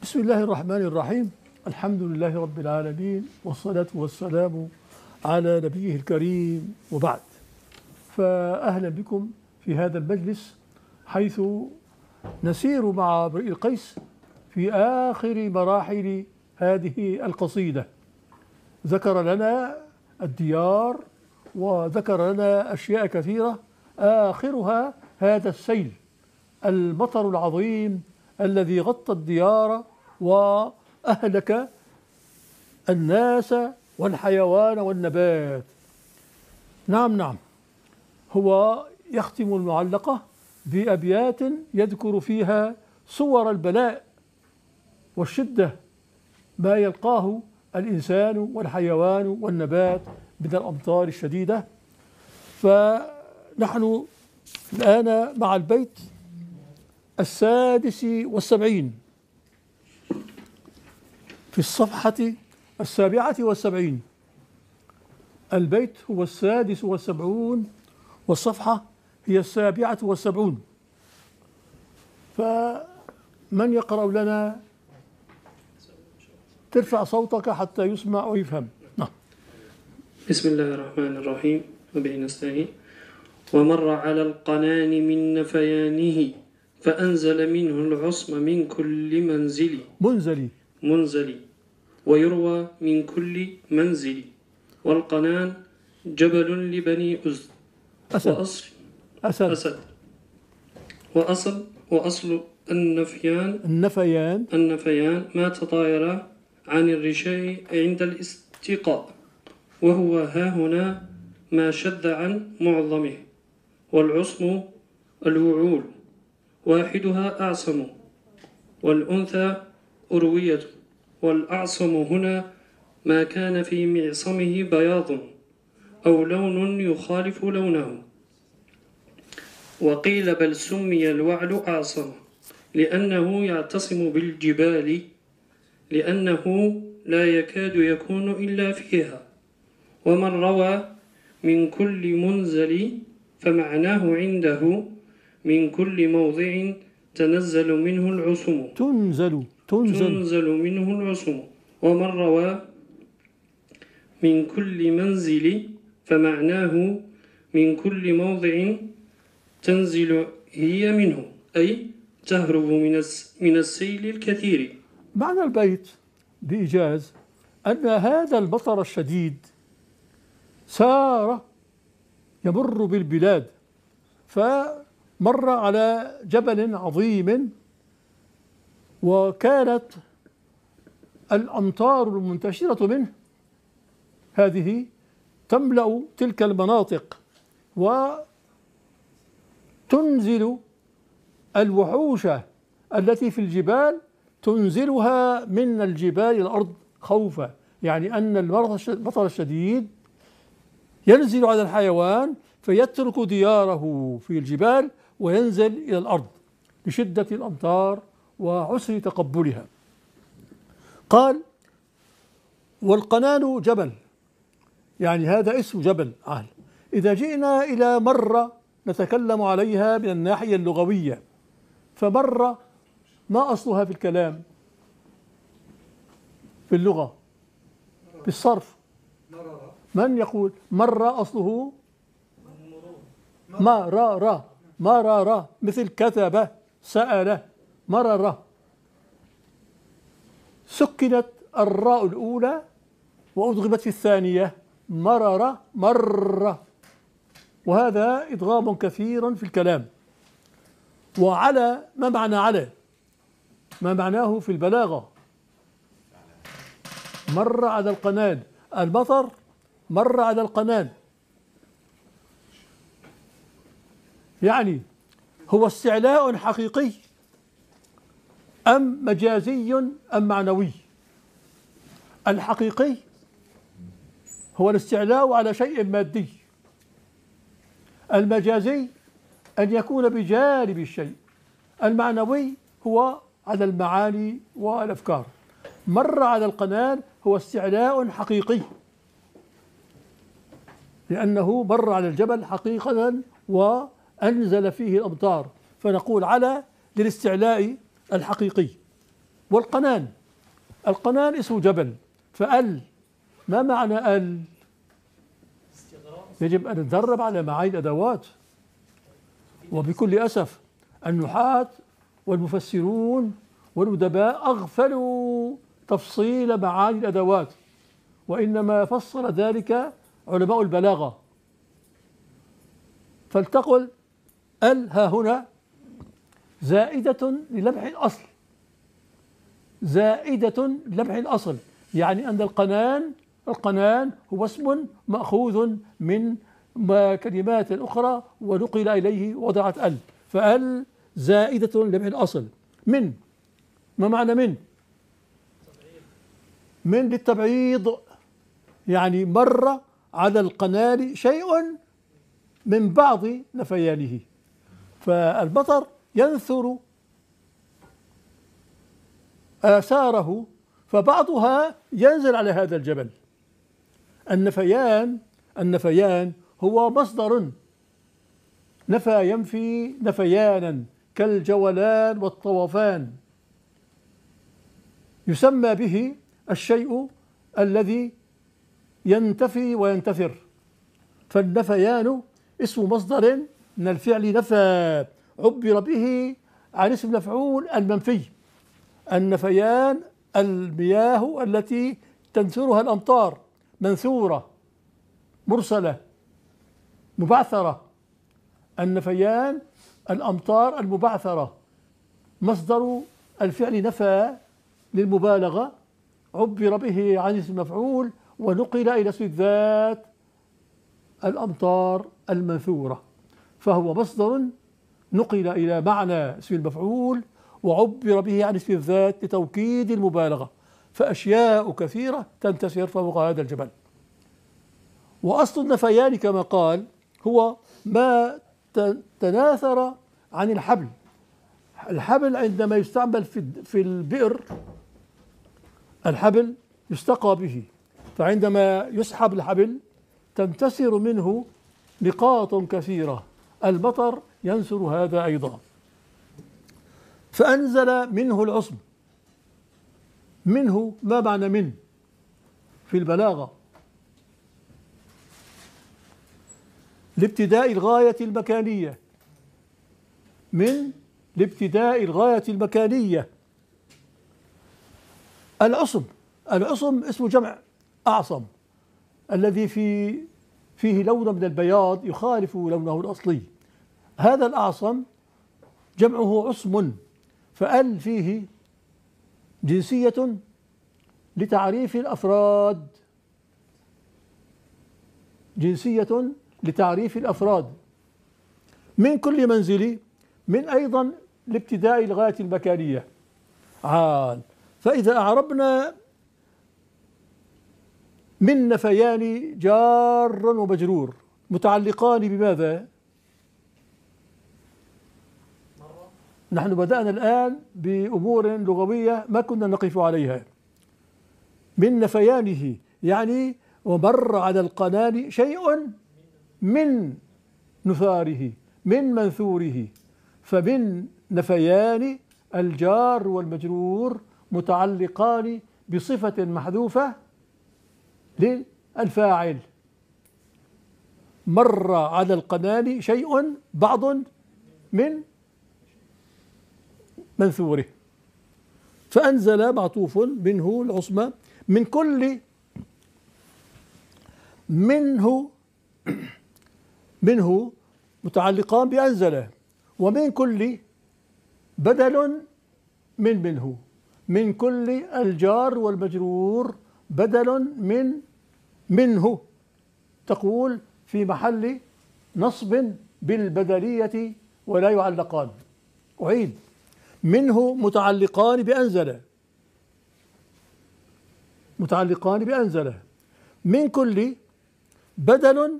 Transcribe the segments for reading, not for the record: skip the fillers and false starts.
بسم الله الرحمن الرحيم. الحمد لله رب العالمين، والصلاة والسلام على نبيه الكريم، وبعد. فأهلا بكم في هذا المجلس، حيث نسير مع امرئ القيس في آخر مراحل هذه القصيدة. ذكر لنا الديار وذكر لنا أشياء كثيرة، آخرها هذا السيل، المطر العظيم الذي غطى الديار وأهلك الناس والحيوان والنبات. نعم، هو يختم المعلقة بأبيات يذكر فيها صور البلاء والشدة، ما يلقاه الإنسان والحيوان والنبات من الأمطار الشديدة. فنحن الآن مع البيت 76 في الصفحة 77. البيت هو 76 والصفحة هي 77. فمن يقرأ لنا؟ ترفع صوتك حتى يسمع ويفهم. نعم. بسم الله الرحمن الرحيم، وبه نستعين. ومر على القنان من نفيانه، فأنزل منه العصم من كل منزل ويروى من كل منزل. والقنان جبل لبني أسد وأصل النفيان ما تطاير عن الرشاء عند الاستقاء، وهو ها هنا ما شذ عن معظمه. والعصم الوعول، واحدها أعصم، والأنثى أروية. والأعصم هنا ما كان في معصمه بياض أو لون يخالف لونه. وقيل بل سمي الوعل أعصم لأنه يعتصم بالجبال، لأنه لا يكاد يكون إلا فيها. ومن روى من كل منزل، فمعناه عنده من كل موضع تنزل منه العصم. تنزل منه العصم. ومن روى من كل منزل، فمعناه من كل موضع تنزل هي منه، أي تهرب من السيل الكثير. معنى البيت بإيجاز أن هذا المطر الشديد سار يمر بالبلاد، فمر على جبل عظيم، وكانت الأمطار المنتشرة منه هذه تملأ تلك المناطق، وتنزل الوحوش التي في الجبال، تنزلها من الجبال إلى الأرض خوفا. يعني أن المطر الشديد ينزل على الحيوان فيترك دياره في الجبال وينزل إلى الأرض لشدة الأمطار وعسر تقبلها. قال: والقنان جبل، يعني هذا اسم جبل عال. إذا جئنا إلى مرة نتكلم عليها من الناحية اللغوية، فمرة ما أصلها في الكلام في اللغة بالصرف؟ من يقول مرة أصله مرر، مثل كتب، سأل، مرر. سكنت الراء الأولى وأدغمت في الثانية، مرر، مر. وهذا إدغام كثير في الكلام. وعلى، ما معنى على؟ ما معناه في البلاغة؟ مر على القنان، المطر مر على القنان. يعني هو استعلاء حقيقي أم مجازي أم معنوي؟ الحقيقي هو الاستعلاء على شيء مادي. المجازي أن يكون بجانب الشيء. المعنوي هو على المعاني والأفكار. مر على القنان هو استعلاء حقيقي، لأنه مر على الجبل حقيقة وأنزل فيه الأمطار، فنقول على للاستعلاء الحقيقي. والقنان، القنان اسم جبل، فأل ما معنى ال؟ يجب أن نتدرب على معاني الأدوات. وبكل أسف النحاة والمفسرون والأدباء أغفلوا تفصيل معاني الأدوات، وإنما فصل ذلك علماء البلاغة. فلتقل ال ها هنا زائدة للمح الأصل، زائدة للمح الأصل، يعني أن القنان هو اسم مأخوذ من كلمات أخرى ونقل إليه وضعت ال، فال زائدة للمح الأصل. من، ما معنى من؟ من للتبعيض، يعني مر على القنال شيء من بعض نفيانه، فالمطر ينثر آثاره فبعضها ينزل على هذا الجبل. النفيان هو مصدر، نفى ينفي نفيانا كالجولان والطوفان، يسمى به الشيء الذي ينتفي وينتثر. فالنفيان اسم مصدر من الفعل نفى، عبر به عن اسم مفعول المنفي. النفيان المياه التي تنثرها الأمطار، منثورة، مرسلة، مبعثرة. النفيان الأمطار المبعثرة، مصدر الفعل نفى للمبالغة، عبر به عن اسم مفعول ونقل إلى اسم الذات الأمطار المنثورة، فهو مصدر نقل إلى معنى اسم المفعول وعبر به عن اسم الذات لتوكيد المبالغة. فأشياء كثيرة تنتشر فوق هذا الجبل. وأصل النفيان كما قال هو ما تناثر عن الحبل. الحبل عندما يستعمل في البئر، الحبل يستقى به، فعندما يسحب الحبل تنتثر منه نقاط كثيرة، المطر ينثر هذا أيضا. فأنزل منه العصم. منه، ما معنى من في البلاغة؟ لابتداء الغاية المكانية، من لابتداء الغاية المكانية. العصم اسم جمع أعصم، الذي فيه لون من البياض يخالف لونه الأصلي. هذا الأعصم جمعه عصم، فأل فيه جنسية لتعريف الأفراد، جنسية لتعريف الأفراد. من كل منزل، من أيضا لابتداء الغاية المكانية. فإذا أعربنا من نفيان جار ومجرور متعلقان بماذا؟ نحن بدأنا الآن بأمور لغوية ما كنا نقف عليها. من نفيانه يعني ومر على القنال شيء من نثاره، من منثوره. فمن نفيان الجار والمجرور متعلقان بصفة محذوفة للفاعل. مر على القنال شيء، بعض من منثوره. فأنزل معطوف منه العصمة، من كل، منه متعلقان بأنزل، ومن كل بدل منه. من كل الجار والمجرور بدل منه، تقول في محل نصب بالبدلية ولا يعلقان. أعيد: منه متعلقان بأنزل، متعلقان بأنزل. من كل بدل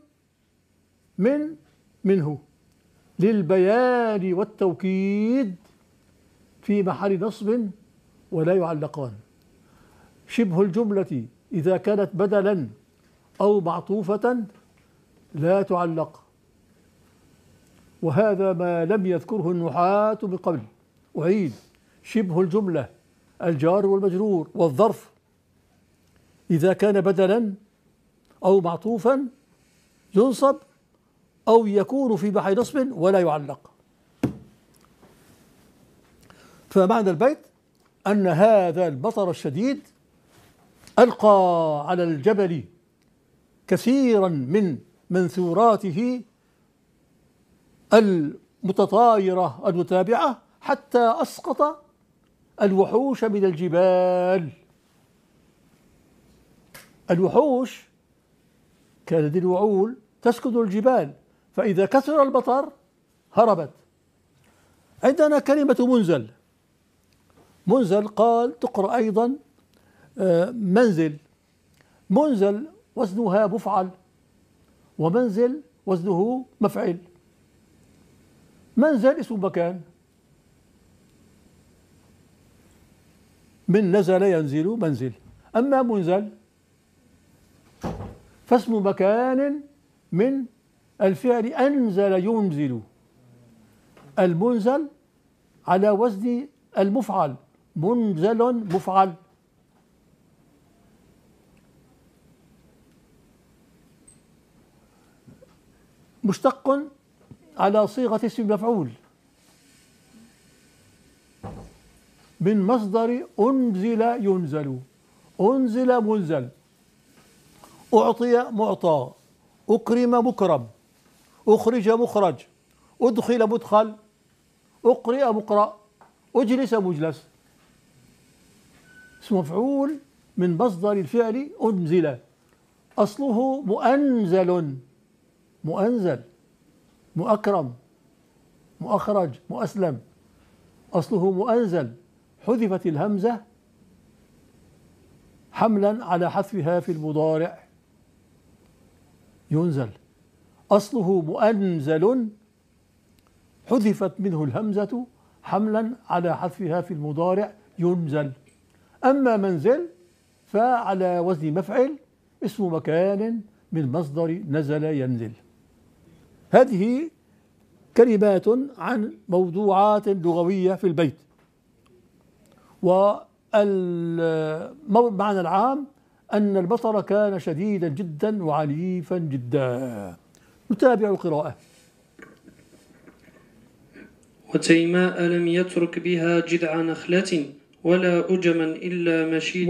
منه للبيان والتوكيد في محل نصب ولا يعلقان. شبه الجملة إذا كانت بدلا أو معطوفة لا تعلق، وهذا ما لم يذكره النحاة من قبل. أعيد: شبه الجملة الجار والمجرور والظرف إذا كان بدلا أو معطوفا ينصب أو يكون في محل نصب ولا يعلق. فمعنى البيت أن هذا المطر الشديد ألقى على الجبل كثيرا من منثوراته المتطايرة المتابعة حتى أسقط الوحوش من الجبال. الوحوش كانت الوعول تسكن الجبال، فإذا كثر المطر هربت. عندنا كلمة منزل. منزل قال تقرأ أيضا منزل. منزل وزنها مفعل، ومنزل وزنه مفعل. منزل اسم مكان، من نزل ينزل منزل. أما منزل فاسم مكان من الفعل أنزل ينزل. المنزل على وزن المفعل، منزل مفعل. مشتق على صيغة اسم مفعول من مصدر أنزل ينزل. أنزل منزل، أعطي معطى، أكرم مكرم، أخرج مخرج، أدخل مدخل، أقرئ مقرأ، أجلس مجلس. اسم مفعول من مصدر الفعل أنزل، أصله مؤنزل، مؤنزل، مؤكرم، مؤخرج، مؤسلم، أصله مؤنزل. حذفت الهمزة حملا على حذفها في المضارع ينزل. أصله مؤنزل حذفت منه الهمزة حملا على حذفها في المضارع ينزل. أما منزل فعلى وزن مفعل اسم مكان من مصدر نزل ينزل. هذه كلمات عن موضوعات لغوية في البيت. والمعنى العام أن المطر كان شديدا جدا وعنيفا جدا. نتابع القراءة. وتيماء لم يترك بها جذع نخلة ولا أجما إلا مشيدا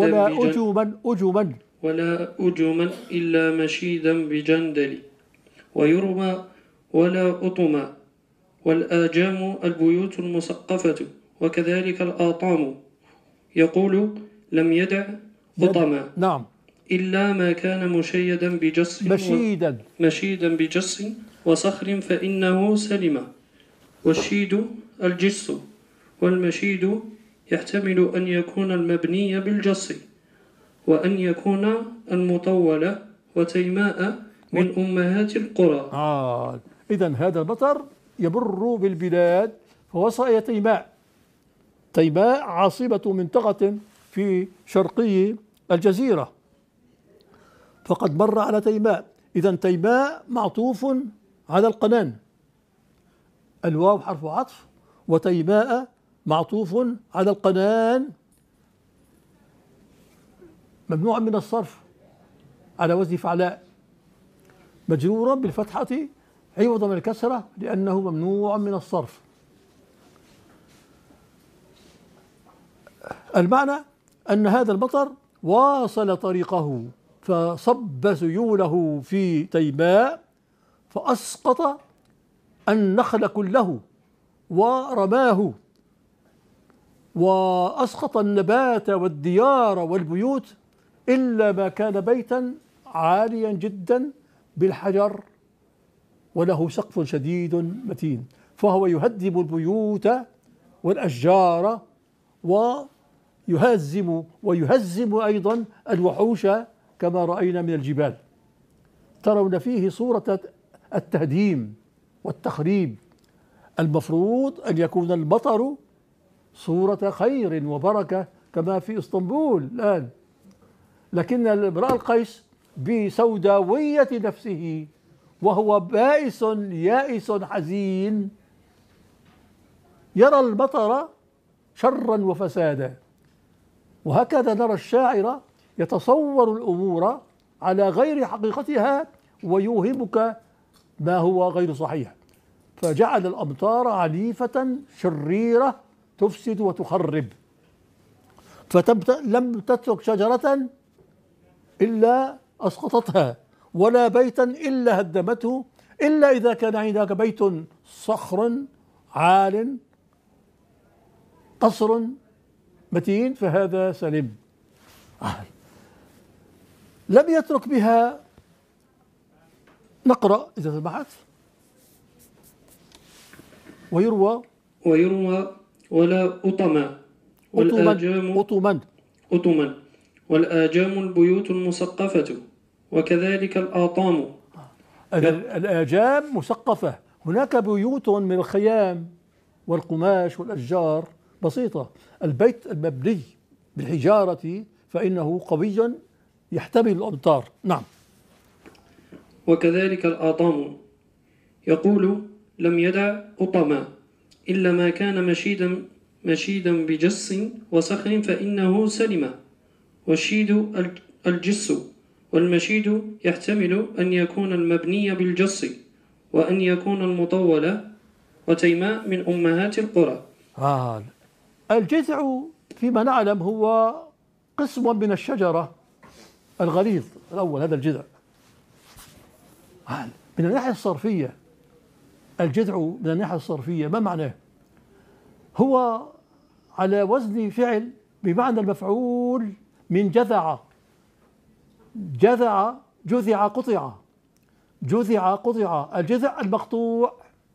ولا أجما إلا مشيدا بجندل ويرمى ولا أطما. والآجام البيوت المسقفة وكذلك الآطام. يقول لم يدع أطما نعم إلا ما كان مشيدا بجص مشيدا بجص وصخر فإنه سلم. والشيد الجس، والمشيد يحتمل أن يكون المبني بالجص وأن يكون المطول. وتيماء من أمهات القرى. إذن هذا المطر يمر بالبلاد فوصل إلى تيماء. تيماء عاصمة منطقة في شرقي الجزيرة، فقد مر على تيماء. إذن تيماء معطوف على القنان، الواو حرف عطف، وتيماء معطوف على القنان ممنوع من الصرف على وزن فعلاء، مجرورا بالفتحة عوضا من الكسرة لأنه ممنوع من الصرف. المعنى أن هذا المطر واصل طريقه فصب سيوله في تيماء فأسقط النخل كله ورماه، وأسقط النبات والديار والبيوت إلا ما كان بيتا عاليا جدا بالحجر وله سقف شديد متين، فهو يهدم البيوت والأشجار ويهزم أيضا الوحوش كما رأينا من الجبال. ترون فيه صورة التهديم والتخريب. المفروض أن يكون المطر صورة خير وبركة كما في اسطنبول الآن، لكن امرأ القيس بسوداوية نفسه وهو بائس يائس حزين يرى المطر شرا وفسادا. وهكذا نرى الشاعر يتصور الأمور على غير حقيقتها ويوهمك ما هو غير صحيح، فجعل الأمطار عنيفة شريرة تفسد وتخرب، فلم تترك شجرة إلا أسقطتها ولا بيتا إلا هدمته، إلا إذا كان عندك بيت صخر عال قصر متين فهذا سلم. لم يترك بها. نقرأ إذا سمحت. ويروى ولا أطما والآجام البيوت المسقفة وكذلك الآطام. الآجام مسقفة، هناك بيوت من الخيام والقماش والأشجار بسيطة. البيت المبني بالحجارة فإنه قوي يحتمل الأمطار. نعم. وكذلك الآطام يقول لم يدع أطما إلا ما كان مشيدا بجس وصخر فإنه سلم، والشيد الجس، والمشيد يحتمل أن يكون المبني بالجس وأن يكون المطول، وتيماء من أمهات القرى. الجذع فيما نعلم هو قسم من الشجرة الغليظ الأول، هذا الجذع. من الناحية الصرفية الجذع من الناحية الصرفية ما معناه؟ هو على وزن فعل بمعنى المفعول من جذع. جذع قطع. الجذع المقطوع.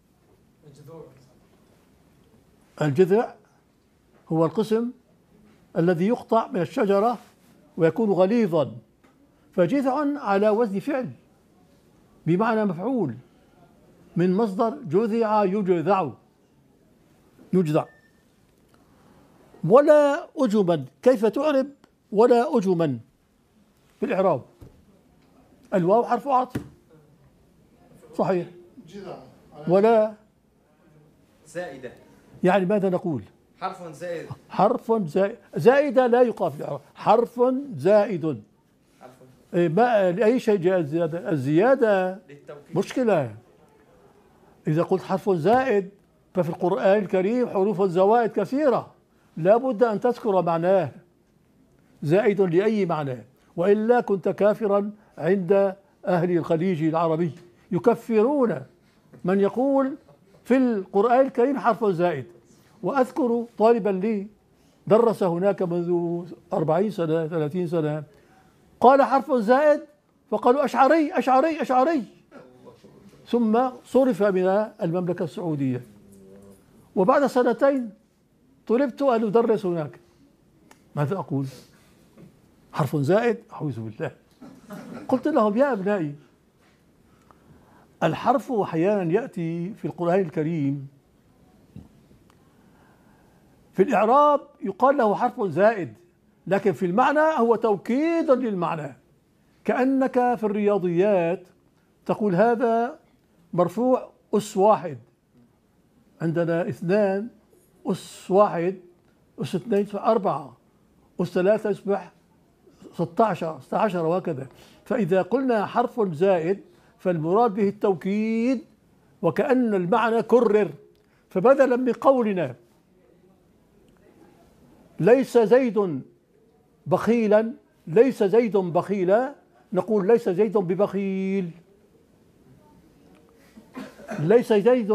الجذع هو القسم الذي يقطع من الشجرة ويكون غليظا، فجذع على وزن فعل بمعنى مفعول من مصدر جذع يجذع. ولا أجما، كيف تعرب ولا أجما في الإعراب؟ الواو حرف عطف صحيح، ولا زائدة، يعني ماذا نقول؟ حرف زائد. زائدة لا يقال في الإعراب، حرف زائد. ما لأي شيء جاء الزيادة مشكلة. إذا قلت حرف زائد ففي القرآن الكريم حروف الزوائد كثيرة، لا بد أن تذكر معناه، زائد لأي معنى، وإلا كنت كافرا عند أهل الخليج العربي، يكفرون من يقول في القرآن الكريم حرف زائد. وأذكر طالبا لي درس هناك منذ 40 سنة 30 سنة قال حرف زائد فقالوا أشعري، ثم صرف من المملكة السعودية، وبعد سنتين طلبت أن أدرس هناك. ماذا أقول؟ حرف زائد؟ أعوذ بالله. قلت لهم يا أبنائي، الحرف أحيانا يأتي في القرآن الكريم في الإعراب يقال له حرف زائد، لكن في المعنى هو توكيد للمعنى، كأنك في الرياضيات تقول هذا مرفوع أس واحد، عندنا 2 أس 1 أس 2 4 أس 3 يصبح 16 وهكذا. فإذا قلنا حرف زائد فالمراد به التوكيد وكأن المعنى كرر، فبدلا من قولنا ليس زيد بخيلا نقول ليس زيد ببخيل. ليس زيد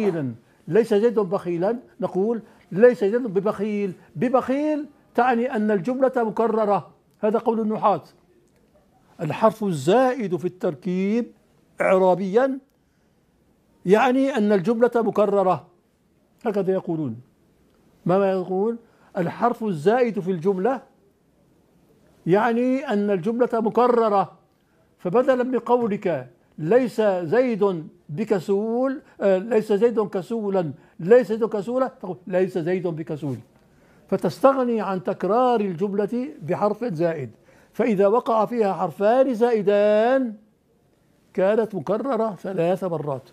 بخيلا نقول ليس زيد ببخيل. ببخيل تعني أن الجملة مكررة، هذا قول النحاة. الحرف الزائد في التركيب إعرابيا يعني أن الجملة مكررة، هكذا يقولون. ما يقول؟ الحرف الزائد في الجملة يعني أن الجملة مكررة، فبدلا من قولك ليس زيد بكسول ليس زيد كسولا تقول ليس زيد بكسول، فتستغني عن تكرار الجملة بحرف زائد. فإذا وقع فيها حرفان زائدان كانت مكررة 3 مرات.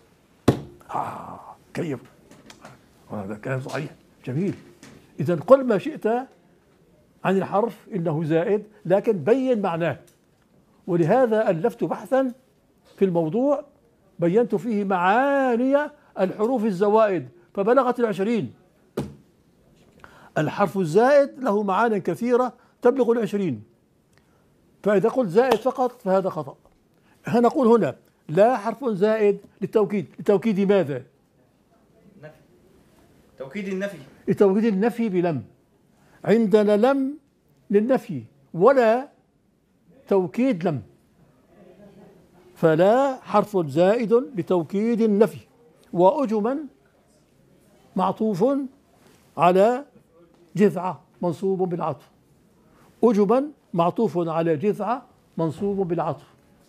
كيف؟ هذا كلام صحيح جميل. إذا قل ما شئت عن الحرف إنه زائد، لكن بين معناه. ولهذا ألفت بحثا في الموضوع بينت فيه معاني الحروف الزوائد فبلغت 20. الحرف الزائد له معاني كثيرة تبلغ 20. فإذا قلت زائد فقط فهذا خطأ. نقول هنا لا حرف زائد للتوكيد. لتوكيد ماذا؟ نفي. توكيد النفي. لتوكيد النفي بلم. عندنا لم للنفي ولا توكيد لم، فلا حرف زائد لتوكيد النفي. وأجما معطوف على جذعة منصوب بالعطف. أجما معطوف على جذعة منصوب بالعطف.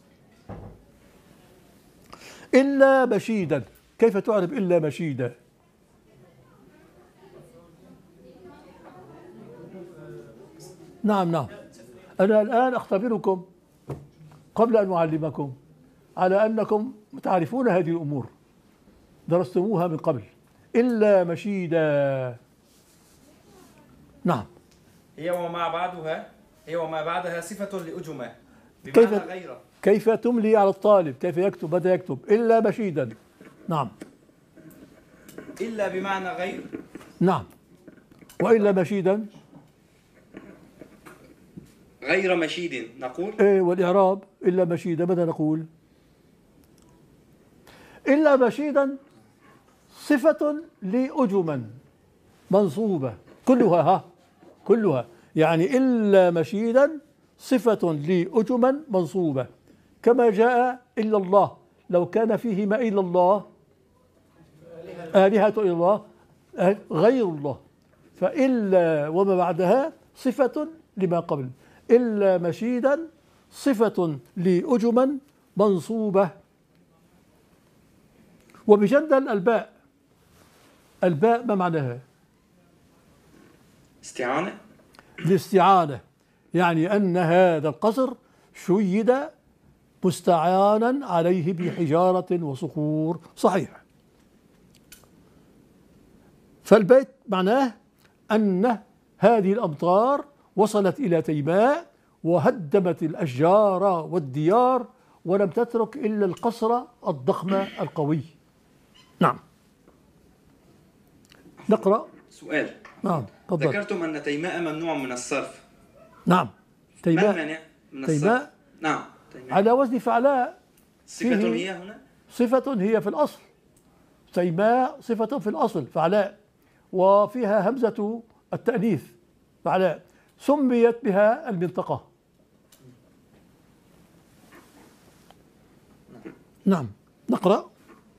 إلا مشيدا. كيف تعرف إلا مشيدا؟ نعم نعم. أنا الآن أختبركم قبل أن أعلمكم على أنكم تعرفون هذه الأمور، درستموها من قبل. إلا مشيدا. نعم. هي وما بعدها صفة لأجمة كيف بمعنى غير. كيف تملي على الطالب كيف يكتب متى يكتب إلا مشيدا. نعم. إلا بمعنى غير. نعم. وإلا مشيدا غير مشيد نقول. إيه، والإعراب إلا مشيدا ماذا نقول؟ إلا مشيدا صفة لأجما منصوبة كلها كلها، يعني إلا مشيدا صفة لأجما منصوبة كما جاء إلا الله. لو كان فيهما إلا الله آلهة إلا الله غير الله، فإلا وما بعدها صفة لما قبل. إلا مشيدا صفة لأجما منصوبة. وبجندل الباء. الباء ما معناها؟ استعانة. الاستعانة، يعني أن هذا القصر شيد مستعانا عليه بحجارة وصخور. صحيح. فالبيت معناه أن هذه الأمطار وصلت إلى تيماء وهدمت الأشجار والديار ولم تترك إلا القصر الضخم القوي. نعم. نقرأ. سؤال. نعم تفضل. ذكرتم أن تيماء ممنوع من الصرف. نعم. ما المانع من الصرف؟ تيماء. نعم. تيماء. على وزن فعلاء. صفة هي هنا؟ صفة هي في الأصل. تيماء صفة في الأصل فعلاء، وفيها همزة التأنيث فعلاء، سميت بها المنطقة. نعم. نقرأ.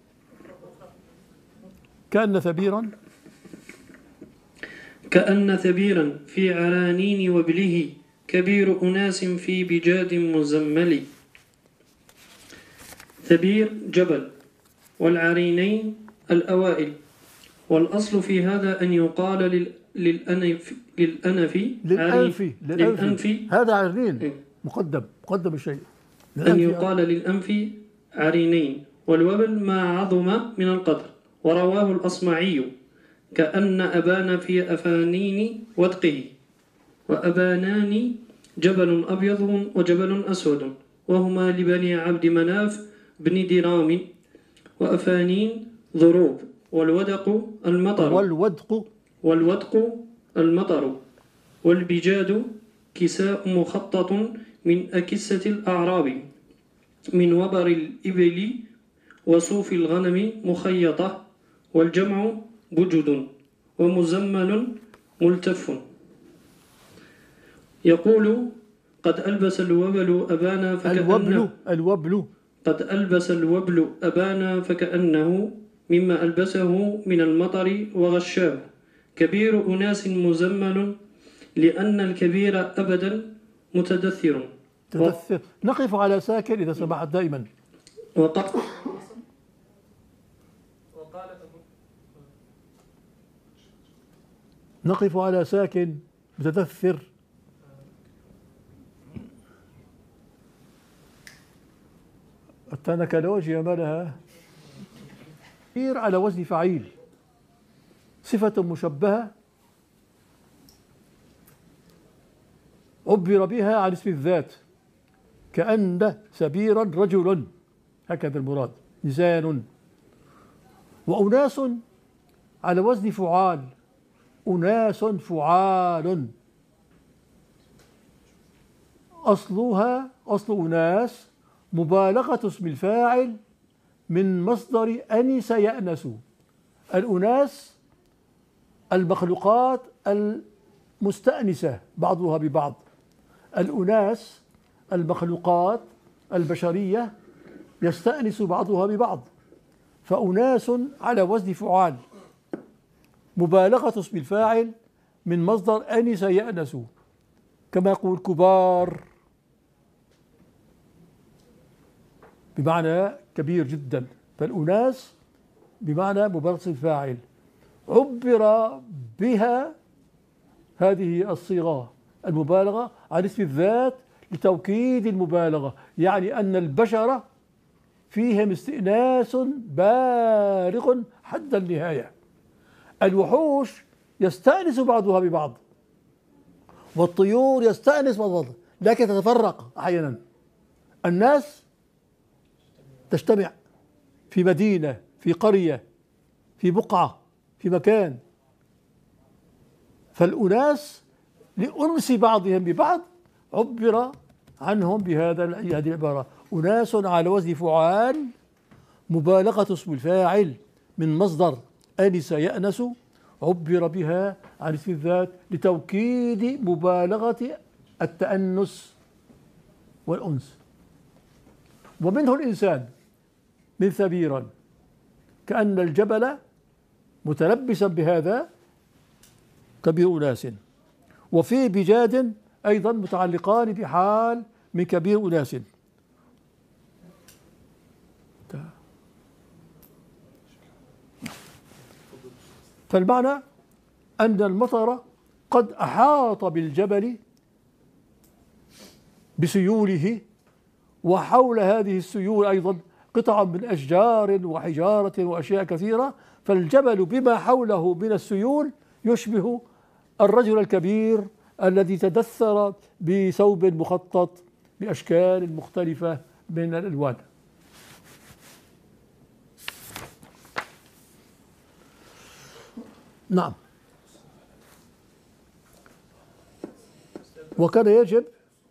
كأن ثبيرا. كأن ثبيرا في عرانين وبله كبير أناس في بجاد مزمل. ثبير جبل، والعرينين الأوائل. والأصل في هذا أن يقال للأنف هذا عرين مقدم الشيء. أن يقال للأنف عرينين، والوبل ما عظم من القدر. ورواه الأصمعي كأن أبان في أفانين ودقه. وأبانان جبل أبيض وجبل أسود، وهما لبني عبد مناف بن درام. وأفانين ضروب، والودق المطر. والبجاد كساء مخطط من أكسة الأعراب، من وبر الإبل وصوف الغنم مخيطة. والجمع بجد، ومزمل ملتف. يقول قد ألبس الوبل أبانا فكأنه قد ألبس الوبل أبانا فكأنه مما ألبسه من المطر وغشاه. كبير أناس مزمل لأن الكبير أبدا متدثر. نقف على ساكن إذا سمحت دائما. نقف على ساكن متدثر. التنكالوجيا ما لها؟ على وزن فعيل، صفة مشبهة عبر بها عن اسم الذات كأن سبيرا رجل، هكذا المراد، إنسان. وأناس على وزن فعال، أناس فعال، أصل أناس مبالغة اسم الفاعل من مصدر أنس يأنس. الأناس المخلوقات المستأنسة بعضها ببعض، الأناس المخلوقات البشرية يستأنس بعضها ببعض، فأناس على وزن فعال مبالغة اسم الفاعل من مصدر أنس يأنس، كما يقول كبار بمعنى كبير جدا، فالأناس بمعنى مبالغة اسم الفاعل. عبر بها هذه الصيغة المبالغة عن اسم الذات لتوكيد المبالغة، يعني أن البشر فيهم استئناس بالغ حد النهاية. الوحوش يستأنس بعضها ببعض، والطيور يستأنس بعضها، لكن تتفرق أحيانا. الناس تجتمع في مدينة، في قرية، في بقعة، في مكان، فالأناس لأنس بعضهم ببعض عبر عنهم بهذه العبارة: أناس على وزن فعال مبالغة اسم الفاعل من مصدر أنس يأنس، عبر بها عن اسم الذات لتوكيد مبالغة التأنس والأنس. ومنه الإنسان من ثبيرا، كأن الجبل متلبسا بهذا كبير أناس، وفي بجاد أيضا متعلقان بحال من كبير أناس. فالمعنى أن المطر قد أحاط بالجبل بسيوله، وحول هذه السيول أيضا قطع من أشجار وحجارة وأشياء كثيرة، فالجبل بما حوله من السيول يشبه الرجل الكبير الذي تدثر بثوب مخطط بأشكال مختلفة من الألوان. نعم. وكان يجب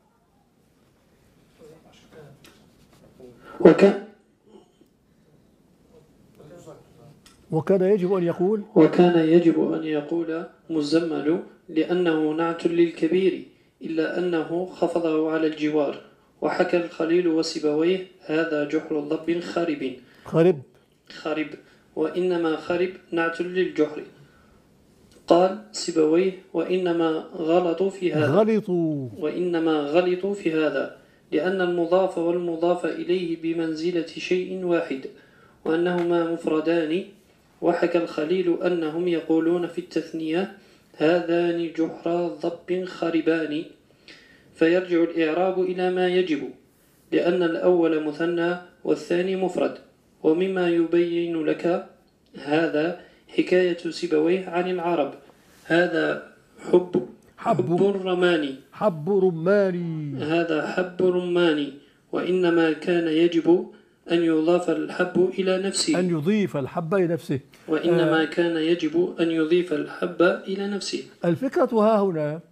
وكان يجب أن يقول مزمل لأنه نعت للكبير، إلا أنه خفضه على الجوار. وحكى الخليل وسيبويه: هذا جحر ضب خرب، وإنما خرب نعت للجحر. قال سيبويه: وإنما غلطوا في هذا لأن المضاف والمضاف إليه بمنزلة شيء واحد، وأنهما مفردان. وحكى الخليل أنهم يقولون في التثنية: هذان جحر ضب خربان، فيرجع الإعراب إلى ما يجب، لأن الأول مثنى والثاني مفرد. ومما يبين لك هذا حكاية سيبويه عن العرب: هذا حب الرمان، هذا حب رمان، وإنما كان يجب أن يضاف الحب إلى نفسه، أن يضيف الحب إلى نفسه، وإنما كان يجب أن يضيف الحب إلى نفسه. الفكرة ها هنا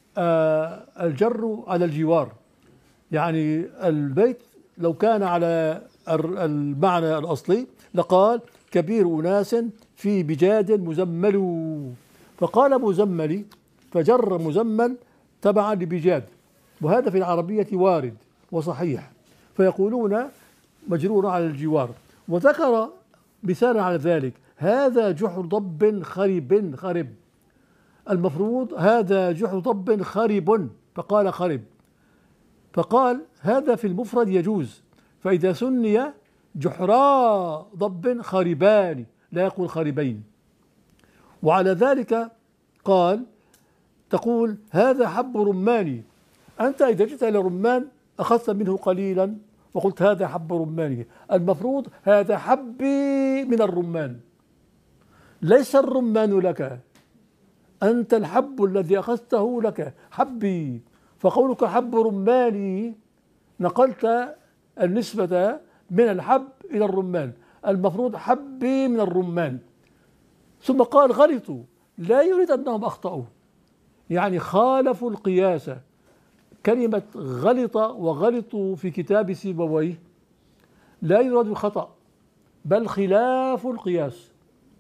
الجر على الجوار، يعني البيت لو كان على المعنى الأصلي لقال كبير أناس في بجاد مزمل، فقال مزمل فجر مزمل تبعا لبجاد، وهذا في العربية وارد وصحيح، فيقولون مجرور على الجوار. وذكر مثالا على ذلك: هذا جحر ضب خرب، المفروض هذا جحر ضب خرب، فقال خرب، فقال هذا في المفرد يجوز، فإذا سني جحرا ضب خربان لا يقول خربين. وعلى ذلك قال تقول هذا حب رماني، أنت إذا جئت إلى رمان أخذت منه قليلا وقلت هذا حب رماني، المفروض هذا حبي من الرمان، ليس الرمان لك، أنت الحب الذي أخذته لك حبي، فقولك حب رماني نقلت النسبة من الحب إلى الرمان، المفروض حبي من الرمان. ثم قال غلطوا، لا يريد أنهم أخطأوا، يعني خالفوا القياس. كلمة غلط وغلطوا في كتاب سيبويه لا يراد الخطأ بل خلاف القياس.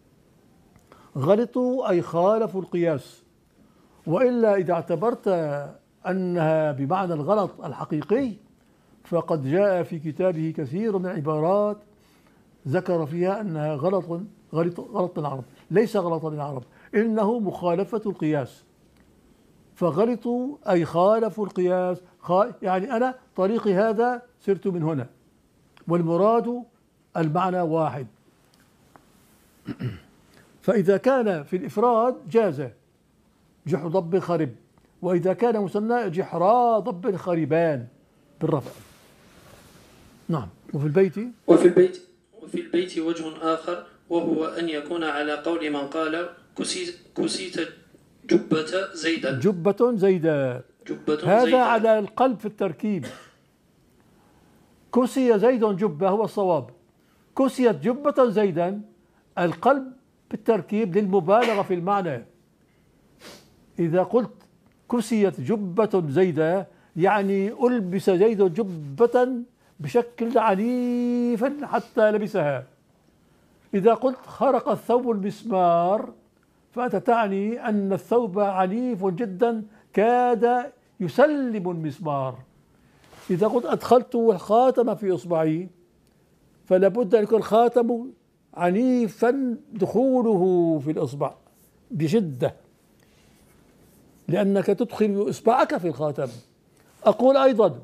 غلطوا أي خالفوا القياس، وإلا إذا اعتبرت أنها بمعنى الغلط الحقيقي فقد جاء في كتابه كثير من العبارات ذكر فيها أنها غلط العرب، ليس غلطا للعرب، إنه مخالفة القياس. فغلطوا أي خالفوا القياس، يعني أنا طريقي هذا سرت من هنا، والمراد المعنى واحد. فإذا كان في الإفراد جاز جحر ضب خرب، وإذا كان مثنى جحرا ضب خربان بالرفع. نعم. وفي البيت وجه آخر، وهو أن يكون على قول من قال كسيت جبة زيدا. جبة زيدا، هذا زيدا على القلب في التركيب. كسي زيد جبة هو الصواب، كسيت جبة زيدا القلب بالتركيب للمبالغة في المعنى. إذا قلت كسيت جبة زيدا يعني ألبس زيد جبة بشكل عنيف حتى لبسها. إذا قلت خرق الثوب المسمار فأنت تعني أن الثوب عنيف جدا كاد يسلم المسمار. إذا قلت أدخلت الخاتم في إصبعي فلا بد أن يكون الخاتم عنيفا دخوله في الإصبع بشدة، لأنك تدخل إصبعك في الخاتم. أقول أيضا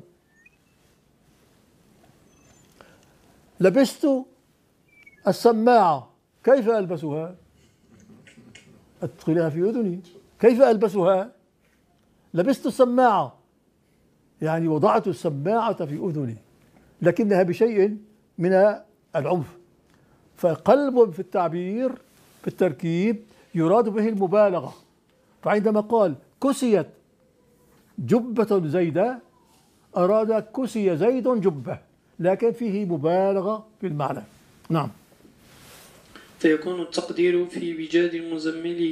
لبست السماعة، كيف ألبسها؟ أدخلها في أذني، كيف ألبسها؟ لبست السماعة يعني وضعت السماعة في أذني، لكنها بشيء من العنف. فقلب في التعبير في التركيب يراد به المبالغة. فعندما قال كسيت جبة زيدة أراد كسي زيد جبة، لكن فيه مبالغة في المعنى. نعم. فيكون التقدير في بجاد مزمله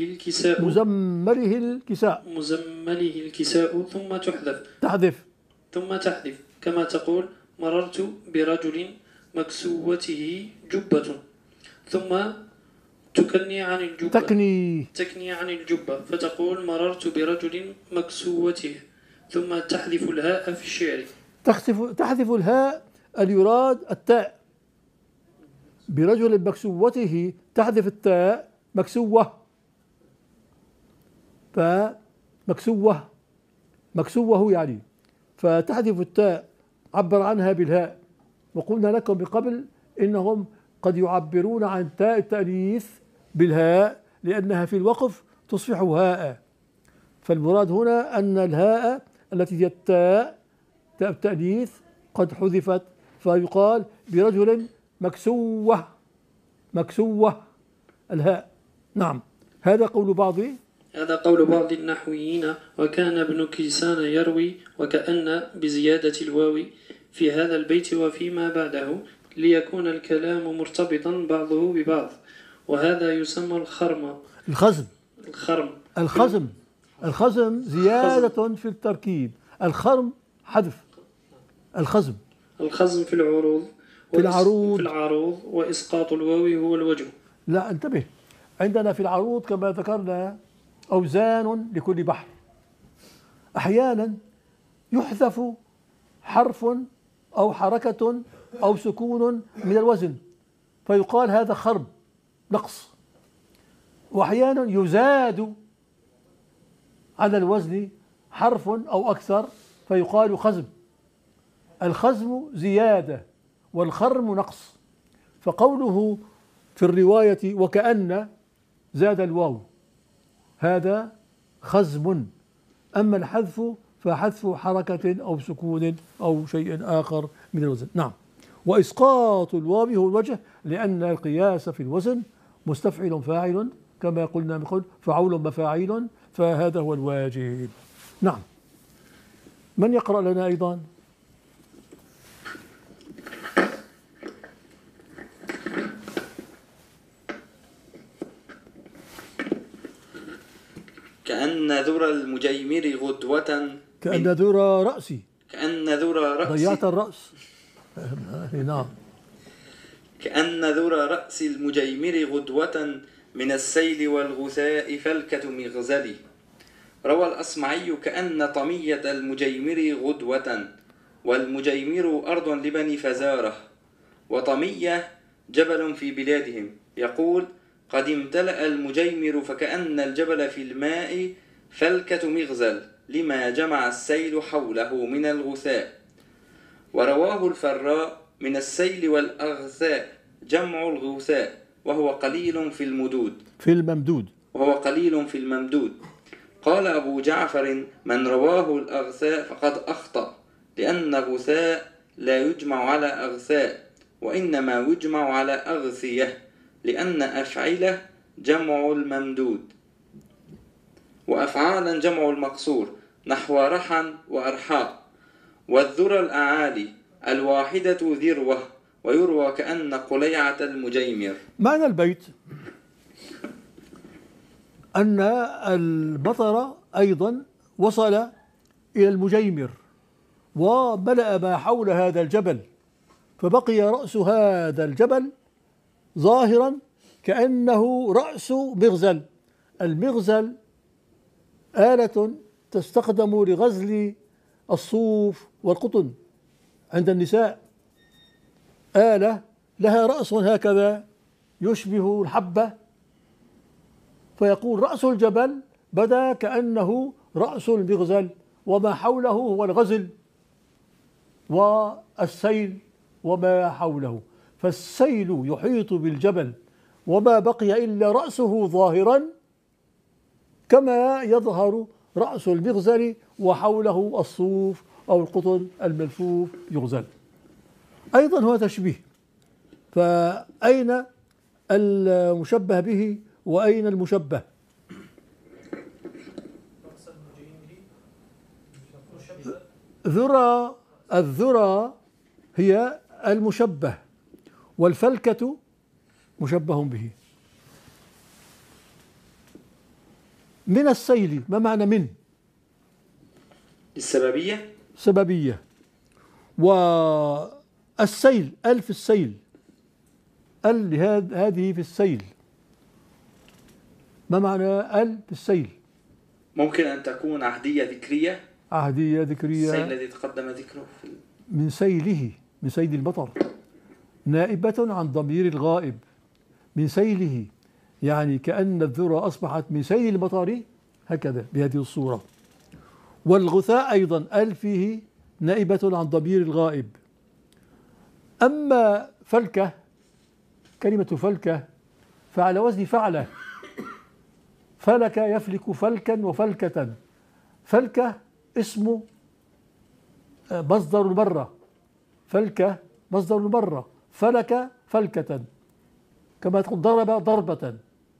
الكساء ثم تحذف كما تقول مررت برجل مكسوته جبة، ثم تكني عن الجبة فتقول مررت برجل مكسوته، ثم تحذف الهاء في الشعر. تحذف الهاء اليراد التاء، برجل مكسوته تحذف التاء مكسوة، مكسوه يعني، فتحذف التاء عبر عنها بالهاء. وقلنا لكم بقبل إنهم قد يعبرون عن تاء التأنيث بالهاء لأنها في الوقف تصبح هاء. فالمراد هنا أن الهاء التي هي التاء التأنيث قد حذفت، فيقال برجل مكسوة الهاء. نعم. هذا قول بعض النحويين. وكان ابن كيسان يروي وكأن بزيادة الواو في هذا البيت وفيما بعده ليكون الكلام مرتبطا بعضه ببعض، وهذا يسمى الخزم زيادة في التركيب، الخرم حذف. الخزم في العروض وإسقاط الواو هو الوجه. لا انتبه، عندنا في العروض كما ذكرنا أوزان لكل بحر، أحيانا يحذف حرف أو حركة أو سكون من الوزن فيقال هذا خرم نقص، وأحيانا يزاد على الوزن حرف أو أكثر فيقال خزم. الخزم زيادة والخرم نقص. فقوله في الرواية وكأن زاد الواو هذا خزم، أما الحذف فحذف حركة أو سكون أو شيء آخر من الوزن. نعم. وإسقاط الواو هو الوجه، لأن القياس في الوزن مستفعل فاعل كما قلنا من قبل، فعول مفاعيل، فهذا هو الواجب. نعم. من يقرأ لنا أيضا؟ كأن ذرى المجيمر غدوة كأن ذرى رأسي. كأن ذرى رأسي ضيعت الرأس. نعم. كأن ذرى رأس المجيمر غدوة من السيل والغثاء فلكة مغزل. روى الأصمعي كأن طمية المجيمر غدوة، والمجيمر أرض لبني فزارة، وطمية جبل في بلادهم. يقول: قد امتلأ المجيمر فكأن الجبل في الماء فلكة مغزل، لما جمع السيل حوله من الغثاء. ورواه الفراء: من السيل والأغثاء جمع الغثاء، وهو قليل في المدود. وهو قليل في الممدود. قال أبو جعفر: من رواه الأغثاء فقد أخطأ، لأن غثاء لا يجمع على أغثاء، وإنما يجمع على أغثية، لأن أفعلة جمع الممدود، وأفعالا جمع المقصور، نحو رحا وأرحاء. والذرى الأعالي الواحدة ذروة، ويروى كأن قليعة المجيمر. معنى البيت أن المطر أيضا وصل إلى المجيمر وملأ ما حول هذا الجبل، فبقي رأس هذا الجبل ظاهرا كأنه رأس مغزل. المغزل آلة تستخدم لغزل الصوف والقطن عند النساء، آلة لها رأس هكذا يشبه الحبة، فيقول رأس الجبل بدا كأنه رأس المغزل، وما حوله هو الغزل والسيل وما حوله. فالسيل يحيط بالجبل وما بقي إلا رأسه ظاهرا، كما يظهر رأس المغزل وحوله الصوف أو القطن الملفوف يغزل. أيضا هو تشبيه، فأين المشبه به وأين المشبه؟ الذرى هي المشبه، والفلكة مشبه به. من السيل، ما معنى من؟ السببية. سببية. والسيل، في السيل، هذه في السيل، ما معنى في السيل؟ ممكن أن تكون عهدية ذكرية. عهدية ذكرية. السيل الذي تقدم ذكره من سيله، من سيل المطر، نائبة عن ضمير الغائب. من سيله يعني كأن الذرة أصبحت من سيل المطر هكذا بهذه الصورة. والغثاء أيضا فيه نائبة عن ضمير الغائب. أما فلكة، كلمة فلكة فعلى وزن فعلة، فلك يفلك فلكا وفلكة. فلكة اسم مصدر المرة، فلكة مصدر المرة، فلك فلكة، كما تقول ضرب ضربة.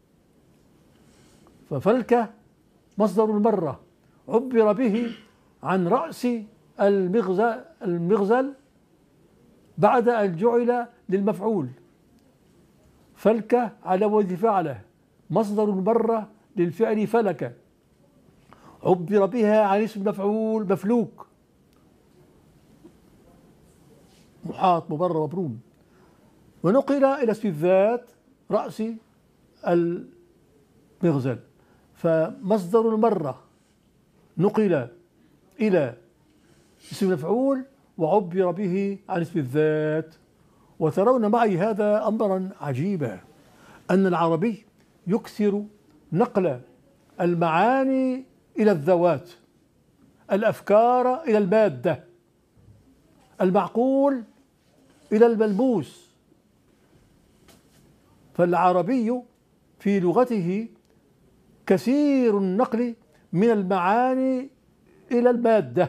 ففلكة مصدر المرة، عبر به عن رأس المغزل بعد أن جعل للمفعول. فلكة على وزن فعله، مصدر المرة للفعل فلك، عبر بها عن اسم مفعول مفلوك، محاط مبرر مبروم، ونقل إلى اسم الذات رأس المغزل. فمصدر المرة نقل إلى اسم المفعول وعبر به عن اسم الذات. وترون معي هذا أمرا عجيبا، أن العربي يكثر نقل المعاني إلى الذوات، الأفكار إلى المادة، المعقول إلى الملموس. فالعربي في لغته كثير النقل من المعاني إلى المادة،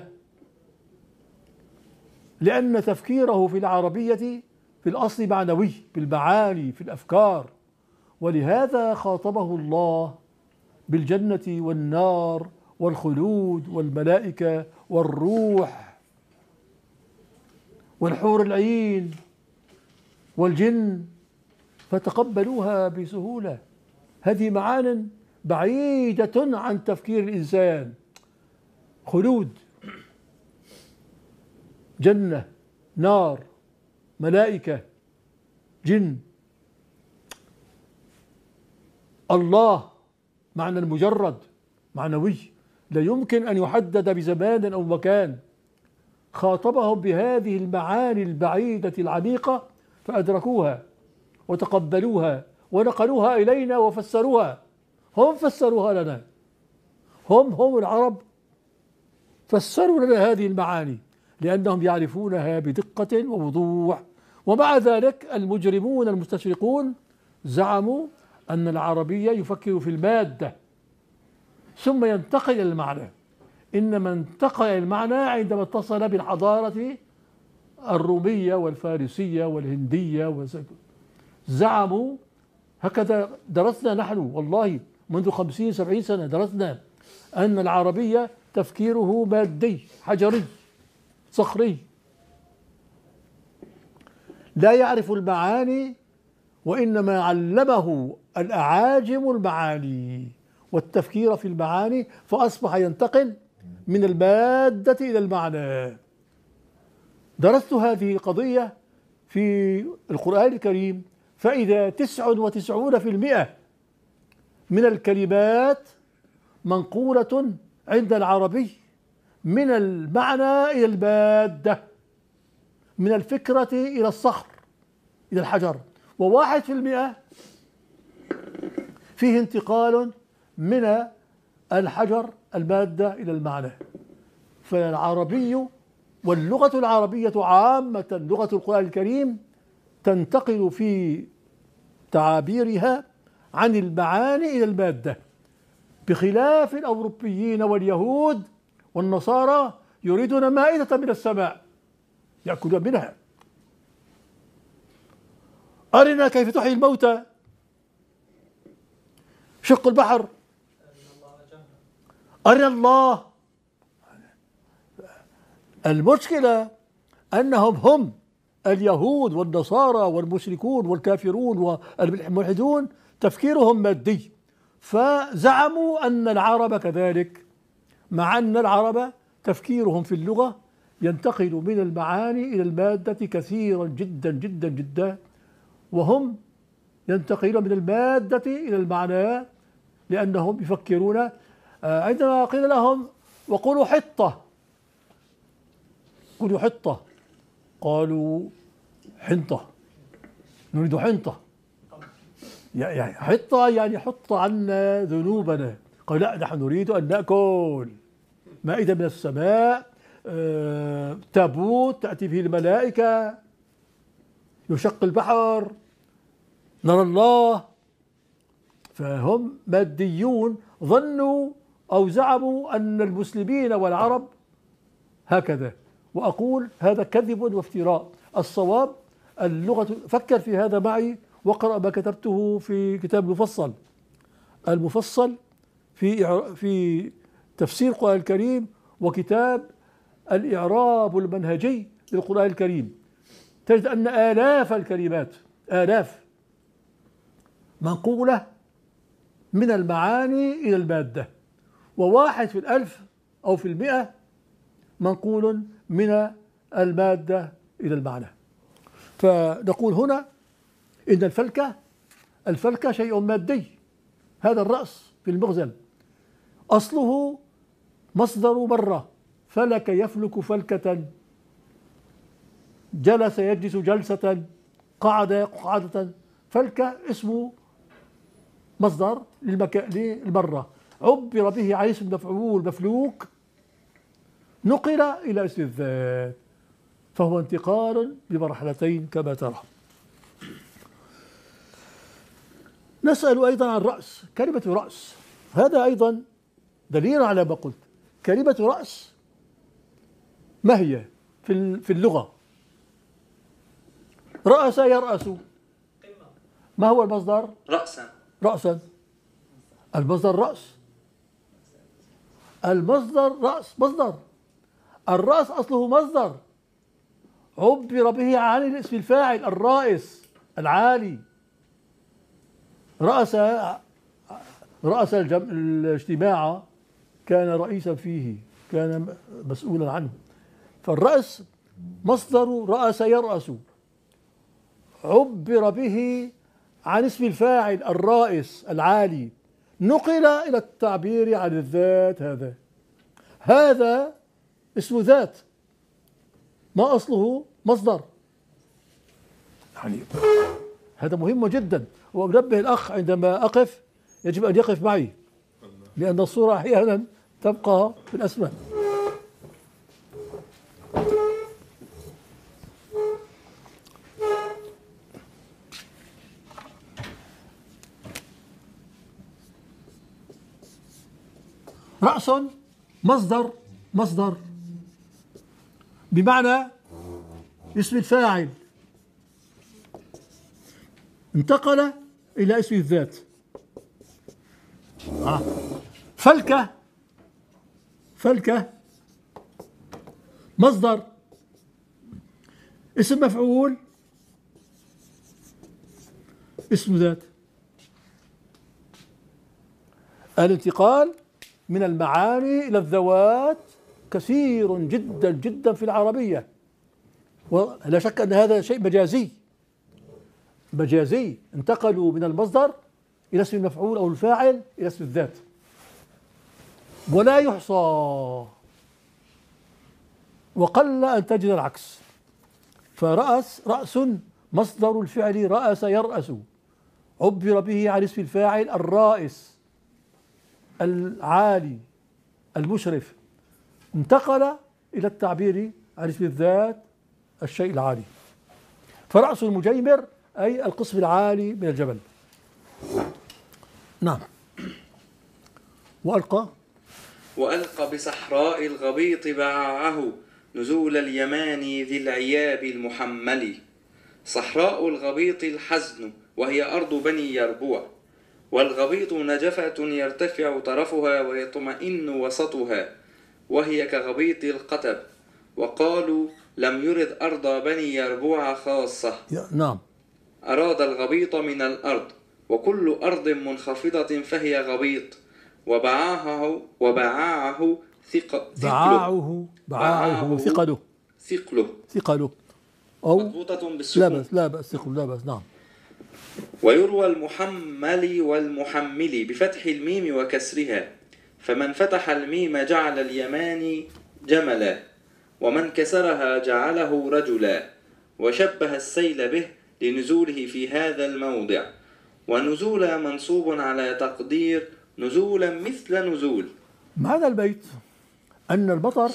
لأن تفكيره في العربية في الأصل معنوي، بالمعاني، في الأفكار. ولهذا خاطبه الله بالجنة والنار والخلود والملائكة والروح والحور العين والجن، فتقبلوها بسهولة. هذه معان بعيدة عن تفكير الإنسان. خلود، جنة، نار، ملائكة، جن، الله، معنى المجرد معنوي لا يمكن أن يحدد بزمان أو مكان. خاطبهم بهذه المعاني البعيدة العميقة فأدركوها وتقبلوها ونقلوها إلينا وفسروها. هم فسروها لنا، هم العرب فسروا لنا هذه المعاني لأنهم يعرفونها بدقة ووضوح. ومع ذلك المجرمون المستشرقون زعموا أن العربية يفكر في المادة ثم ينتقل إلى المعنى، إنما انتقل إلى المعنى عندما اتصل بالحضارة الرومية والفارسية والهندية زعموا هكذا. درسنا نحن والله منذ 50-70 سنة درسنا أن العربية تفكيره مادي حجري صخري، لا يعرف المعاني، وإنما علمه الأعاجم المعاني والتفكير في المعاني، فأصبح ينتقل من المادة إلى المعنى. درست هذه القضية في القرآن الكريم، فإذا 99% من الكلمات منقولة عند العربي من المعنى إلى المادة، من الفكرة إلى الصخر إلى الحجر، و1% فيه انتقال من الحجر المادة إلى المعنى. فالعربي واللغة العربية عامة لغة القرآن الكريم تنتقل في تعابيرها عن المعاني إلى المادة، بخلاف الأوروبيين واليهود والنصارى يريدون مائدة من السماء يأكلون منها. أرنا كيف تحيي الموتى، شق البحر، أرنا الله. المشكلة أنهم اليهود والنصارى والمشركون والكافرون والملحدون تفكيرهم مادي، فزعموا أن العرب كذلك، مع أن العرب تفكيرهم في اللغة ينتقل من المعاني إلى المادة كثيرا جدا جدا جدا، وهم ينتقلون من المادة إلى المعنى لأنهم يفكرون. عندما قيل لهم وقولوا حطة، قولوا حطة، قالوا حنطة، نريد حنطة، يعني حطة يعني حط عنا ذنوبنا. قال لا، نحن نريد أن نأكل مائدة من السماء، تابوت تأتي فيه الملائكة، يشق البحر، نرى الله. فهم ماديون، ظنوا أو زعموا أن المسلمين والعرب هكذا، وأقول هذا كذب وافتراء. الصواب اللغة. فكر في هذا معي واقرأ ما كتبته في كتاب المفصل في تفسير القرآن الكريم، وكتاب الإعراب المنهجي للقرآن الكريم. تجد أن آلاف الكلمات، آلاف منقولة من المعاني إلى المادة، و1 في 1000 أو في 100 منقول من المادة إلى المعنى. فنقول هنا إن الفلك شيء مادي. هذا الرأس في المغزل أصله مصدر مرة، فلك يفلك فلكة، جلس يجلس جلسة، قعد قعدة. فلك اسمه مصدر للمرة، عبر به عن اسم مفعول مفلوك، نقل إلى اسم الذات، فهو انتقال بمرحلتين كما ترى. نسأل أيضا عن رأس. كلمة رأس هذا أيضا دليل على ما قلت. كلمة رأس ما هي في اللغة؟ رأس يرأس، ما هو المصدر؟ رأسا. رأسا، المصدر رأس. المصدر رأس، مصدر. الرأس أصله مصدر عبر به عن الاسم الفاعل الرائس العالي. رأس الاجتماع، كان رئيسا فيه، كان مسؤولا عنه. فالرأس مصدر رأس يرأس، عبر به عن اسم الفاعل الرائس العالي، نقل إلى التعبير عن الذات. هذا اسم ذات، ما أصله مصدر. يعني هذا مهم جدا، وأنبه الأخ عندما أقف يجب أن يقف معي، لأن الصورة أحيانا تبقى في الأسماء. رأس مصدر بمعنى اسم الفاعل انتقل إلى اسم الذات. فلكة مصدر، اسم مفعول، اسم ذات. الانتقال من المعاني إلى الذوات كثير جدا جدا في العربية، ولا شك أن هذا شيء مجازي. انتقلوا من المصدر إلى اسم المفعول أو الفاعل إلى اسم الذات، ولا يحصى، وقل أن تجد العكس. فرأس مصدر الفعل رأس يرأس، عبر به عن اسم الفاعل الرائس العالي المشرف، انتقل إلى التعبير عن اسم الذات الشيء العالي. فرأس المجيمر أي القسم العالي من الجبل. نعم. وألقى بصحراء الغبيط بعاعه نزول اليمان ذي العياب المحمل. صحراء الغبيط الحزن، وهي أرض بني يربوع. والغبيط نجفة يرتفع طرفها ويطمئن وسطها، وهي كغبيط القتب. وقالوا لم يرد أرض بني يربوع خاصة، نعم، أراد الغبيط من الأرض، وكل أرض منخفضة فهي غبيط. وبعاعه ثقله أو مضبوطة بالسكون. لا بأس. نعم. ويروى المحمل والمحمل بفتح الميم وكسرها، فمن فتح الميم جعل اليمان جملا، ومن كسرها جعله رجلا. وشبه السيل به لنزوله في هذا الموضع. ونزول منصوب على تقدير نزولا مثل نزول. معنى البيت أن المطر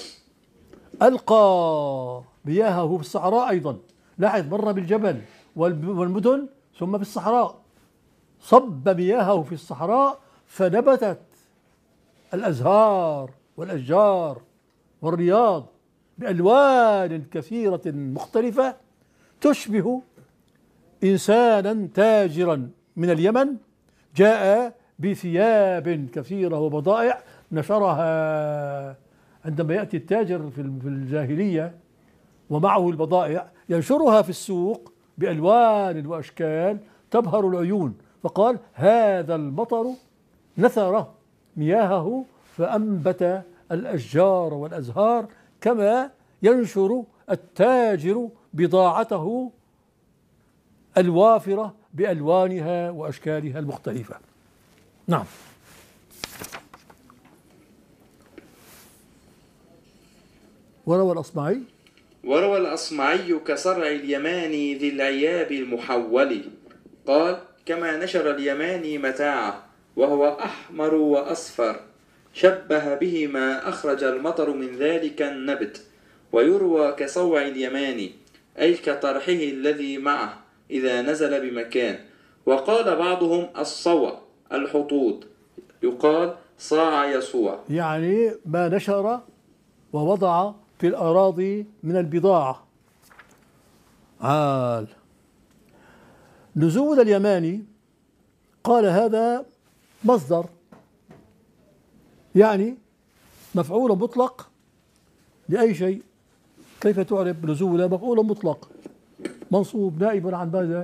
ألقى مياهه في الصحراء أيضا. لاحظ، مر بالجبل والمدن ثم في الصحراء، صب مياهه في الصحراء فنبتت الأزهار والأشجار والرياض بألوان كثيرة مختلفة تشبه إنسانا تاجرا من اليمن جاء بثياب كثيرة وبضائع نشرها. عندما يأتي التاجر في الجاهلية ومعه البضائع ينشرها في السوق بألوان وأشكال تبهر العيون، فقال هذا المطر نثر مياهه فأنبت الأشجار والأزهار كما ينشر التاجر بضاعته الوافرة بألوانها وأشكالها المختلفة. نعم. وروى الأصمعي كصرع اليماني ذي العياب المحول، قال كما نشر اليماني متاعه وهو أحمر وأصفر، شبه به ما أخرج المطر من ذلك النبت. ويروى كصوع اليماني أي كطرحه الذي معه إذا نزل بمكان. وقال بعضهم الصوع الحطوط، يقال صاع يصوع، يعني ما نشر ووضع في الأراضي من البضاعة. نزول اليماني قال هذا مصدر، يعني مفعول مطلق لأي شيء. كيف تعرب نزول مفعول مطلق منصوب نائب عن ماذا؟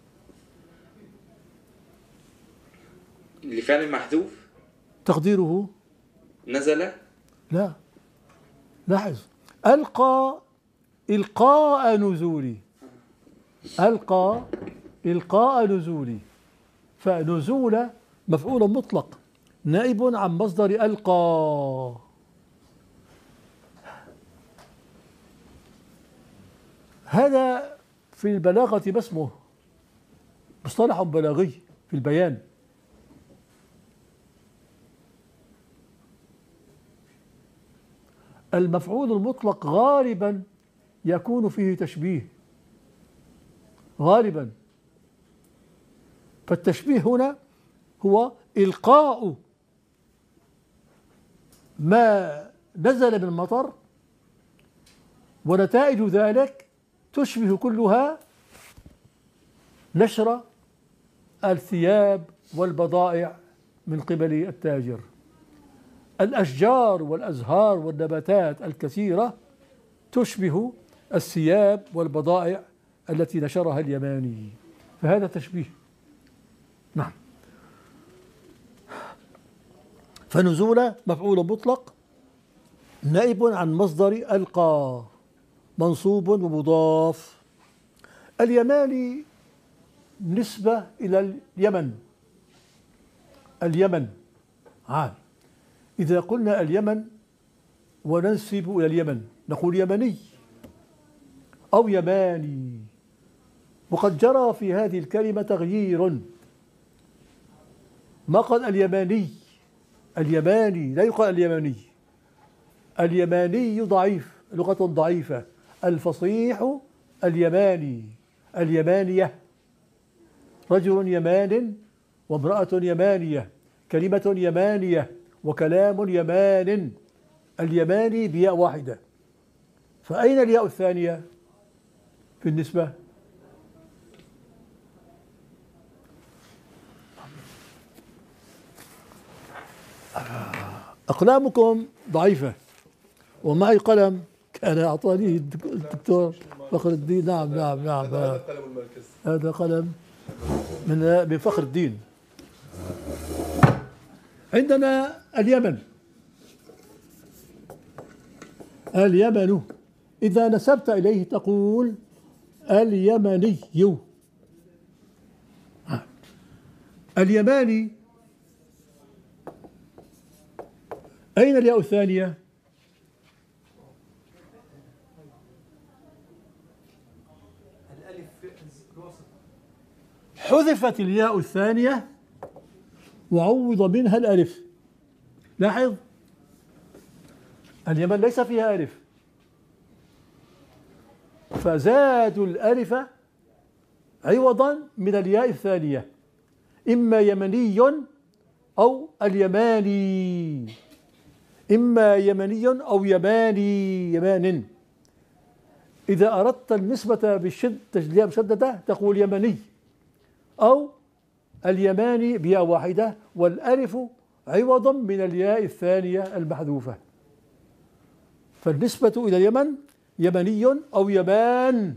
لفعل محذوف. تقديره نزل. لا، لاحظ، ألقى إلقاء نزولي، ألقى إلقاء نزولي، فنزول مفعول مطلق نائب عن مصدر ألقى. هذا في البلاغة ما اسمه؟ مصطلح بلاغي في البيان. المفعول المطلق غالبا يكون فيه تشبيه، غالبا. فالتشبيه هنا هو إلقاء ما نزل من المطر، ونتائج ذلك تشبه كلها نشر الثياب والبضائع من قبل التاجر. الأشجار والأزهار والنباتات الكثيرة تشبه الثياب والبضائع التي نشرها اليماني، فهذا تشبيه. نعم. فنزول مفعول مطلق نائب عن مصدر ألقى منصوب ومضاف. اليماني نسبة إلى اليمن، اليمن عام. إذا قلنا اليمن وننسب إلى اليمن نقول يمني أو يماني. وقد جرى في هذه الكلمة تغيير، ما قال اليماني، اليماني لا يقال اليمني. اليماني ضعيف، لغة ضعيفة. الفصيح اليماني، اليمانية، رجل يمان وامرأة يمانية، كلمة يمانية وكلام يمان. اليماني بياء واحدة. فأين الياء الثانية في النسبة؟ أقلامكم ضعيفة، ومعي قلم كان أعطاني الدكتور فخر الدين. نعم نعم نعم، هذا قلم من فخر الدين. عندنا اليمن، اليمن إذا نسبت إليه تقول اليمني. اليماني أين الياء الثانية؟ حذفت الياء الثانية وعوض منها الألف. لاحظ، اليمن ليس فيها ألف، فزادوا الألف عوضا من الياء الثانية، إما يمني أو اليماني، إما يمني أو يماني، يمان. إذا أردت النسبة بالتجلية مشددة تقول يمني أو اليماني بياء واحدة، والألف عوضا من الياء الثانية المحذوفة. فالنسبة إلى اليمن يمني أو يمان،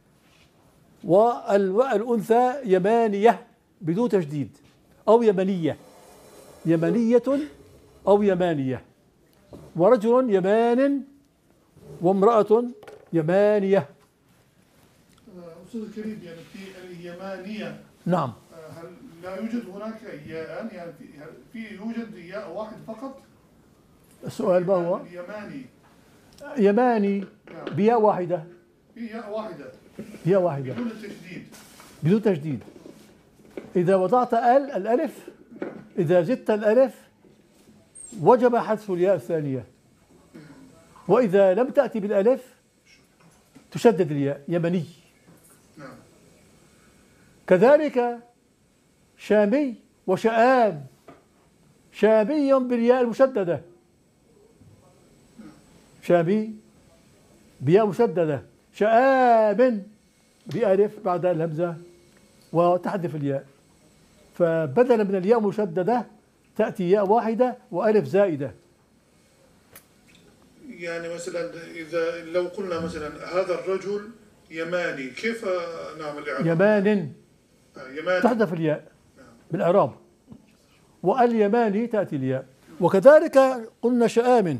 والأنثى يمانية بدون تشديد، أو يمنية، يمنية أو يمانية، ورجل يمان وامرأة يمانية. أستاذ الكريم، يعني في اليمانية نعم، هل لا يوجد هناك ياءان؟ يعني يوجد ياء واحد فقط؟ السؤال ما هو؟ اليماني يماني بياء واحدة، في ياء واحدة، ياء واحدة بدون تشديد، بدون تشديد. إذا وضعت الألف، إذا زدت الألف وجب حذف الياء الثانية، وإذا لم تأتي بالألف تشدد الياء، يمني. كذلك شامي وشآم، شامي بالياء المشددة، شامي بياء مشددة، شآم بألف بعد الهمزة وتحذف الياء، فبدلا من الياء المشددة تأتي ياء واحدة وألف زائدة. يعني مثلا إذا لو قلنا مثلا هذا الرجل يماني، كيف نعمل إعراب؟ يمان يماني. تحذف الياء بالإعراب، واليماني تأتي الياء. وكذلك قلنا شآم.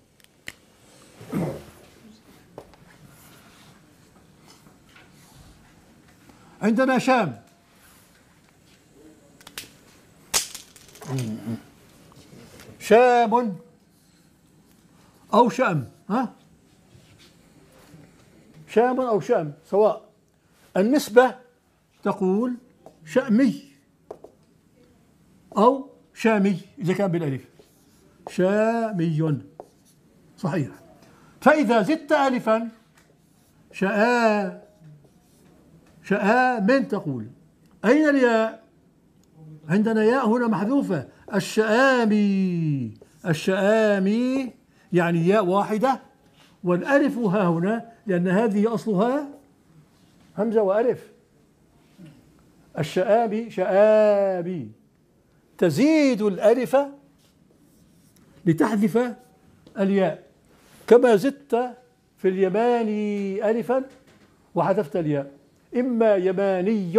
عندنا شام، شام أو شأم، ها؟ شام أو شأم سواء. النسبة تقول شأمي أو شامي إذا كان بالألف، شامي صحيح. فإذا زدت ألفا شآم تقول. أين الياء؟ عندنا ياء هنا محذوفة، الشآمي، الشآمي يعني ياء واحدة، والألف ها هنا لأن هذه أصلها همزة وألف. الشآمي شآمي، تزيد الألف لتحذف الياء، كما زدت في اليماني ألفا وحذفت الياء، إما يماني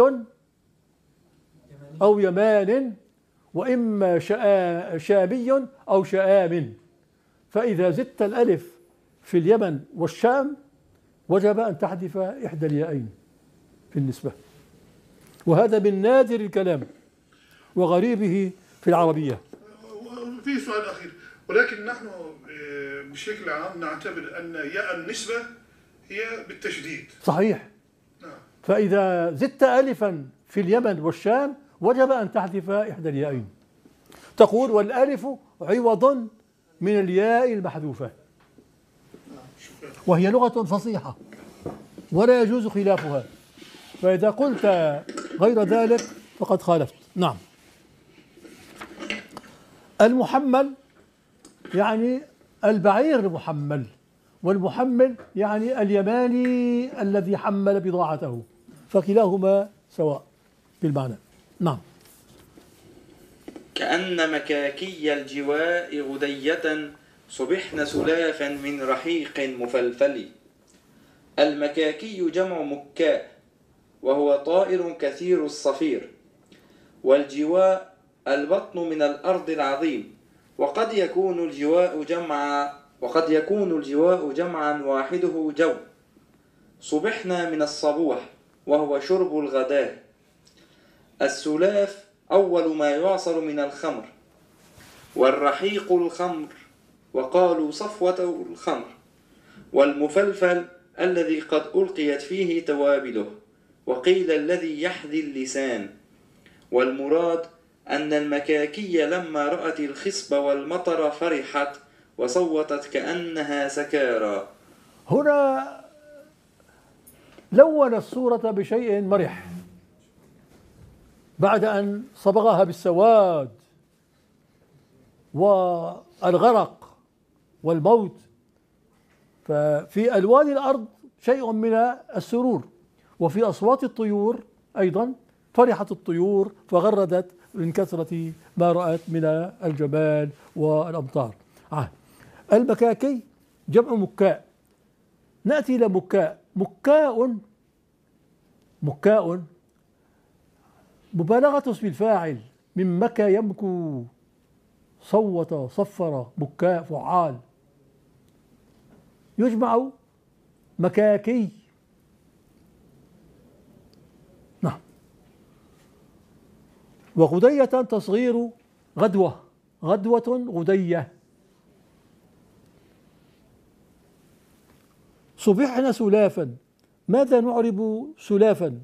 أو يمان، وإما شامي أو شآم. فإذا زدت الألف في اليمن والشام وجب أن تحذف إحدى اليائين في النسبة، وهذا من نادر الكلام وغريبه في العربية. في سؤال أخير، ولكن نحن بشكل عام نعتبر أن ياء النسبة هي بالتشديد. صحيح. فإذا زدت ألفا في اليمن والشام وجب أن تحذف إحدى اليائين. تقول والألف عوض من الياء المحذوفة، وهي لغة فصيحة ولا يجوز خلافها، فإذا قلت غير ذلك فقد خالفت. نعم. المحمل يعني البعير المحمل، والمحمل يعني اليماني الذي حمل بضاعته، فكلاهما سواء بالمعنى. نعم. كأن مكاكي الجواء غدية صبحن سلافا من رحيق مفلفل. المكاكي جمع مكاء، وهو طائر كثير الصفير. والجواء البطن من الأرض العظيم، وقد يكون الجواء جمعا واحده جو. صبحنا من الصبوح، وهو شرب الغداء. السلاف أول ما يعصر من الخمر، والرحيق الخمر، وقالوا صفوة الخمر. والمفلفل الذي قد ألقيت فيه توابله، وقيل الذي يحذي اللسان. والمراد أن المكاكي لما رأت الخصب والمطر فرحت وصوتت كأنها سكارى. هنا لون الصورة بشيء مرح بعد أن صبغها بالسواد والغرق والموت. ففي ألوان الأرض شيء من السرور، وفي أصوات الطيور أيضا. فرحت الطيور فغردت من كثرة ما رأت من الجبال والأمطار. المكاكي جمع مكاء. نأتي إلى مكاء. مكاء مبالغة اسم الفاعل من مكى يمكو، صوت صفر، مكاء فعال. يجمع مكاكي. نعم. وغدية تصغير غدوة، غدوة غدية. صبحنا سلافا. ماذا نعرب سلافا؟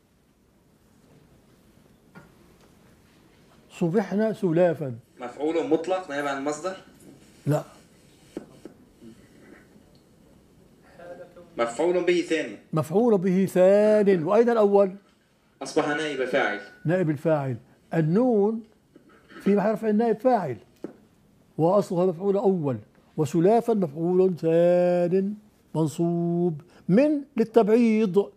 صبحنا سلافا مفعول مطلق نائب عن المصدر؟ لا، مفعول به ثاني. مفعول به ثان. وأين الأول؟ أصبح نائب فاعل. نائب الفاعل. النون في محل رفع النائب فاعل، وأصلها مفعول أول. وسلافا مفعول ثان منصوب. من للتبعيض،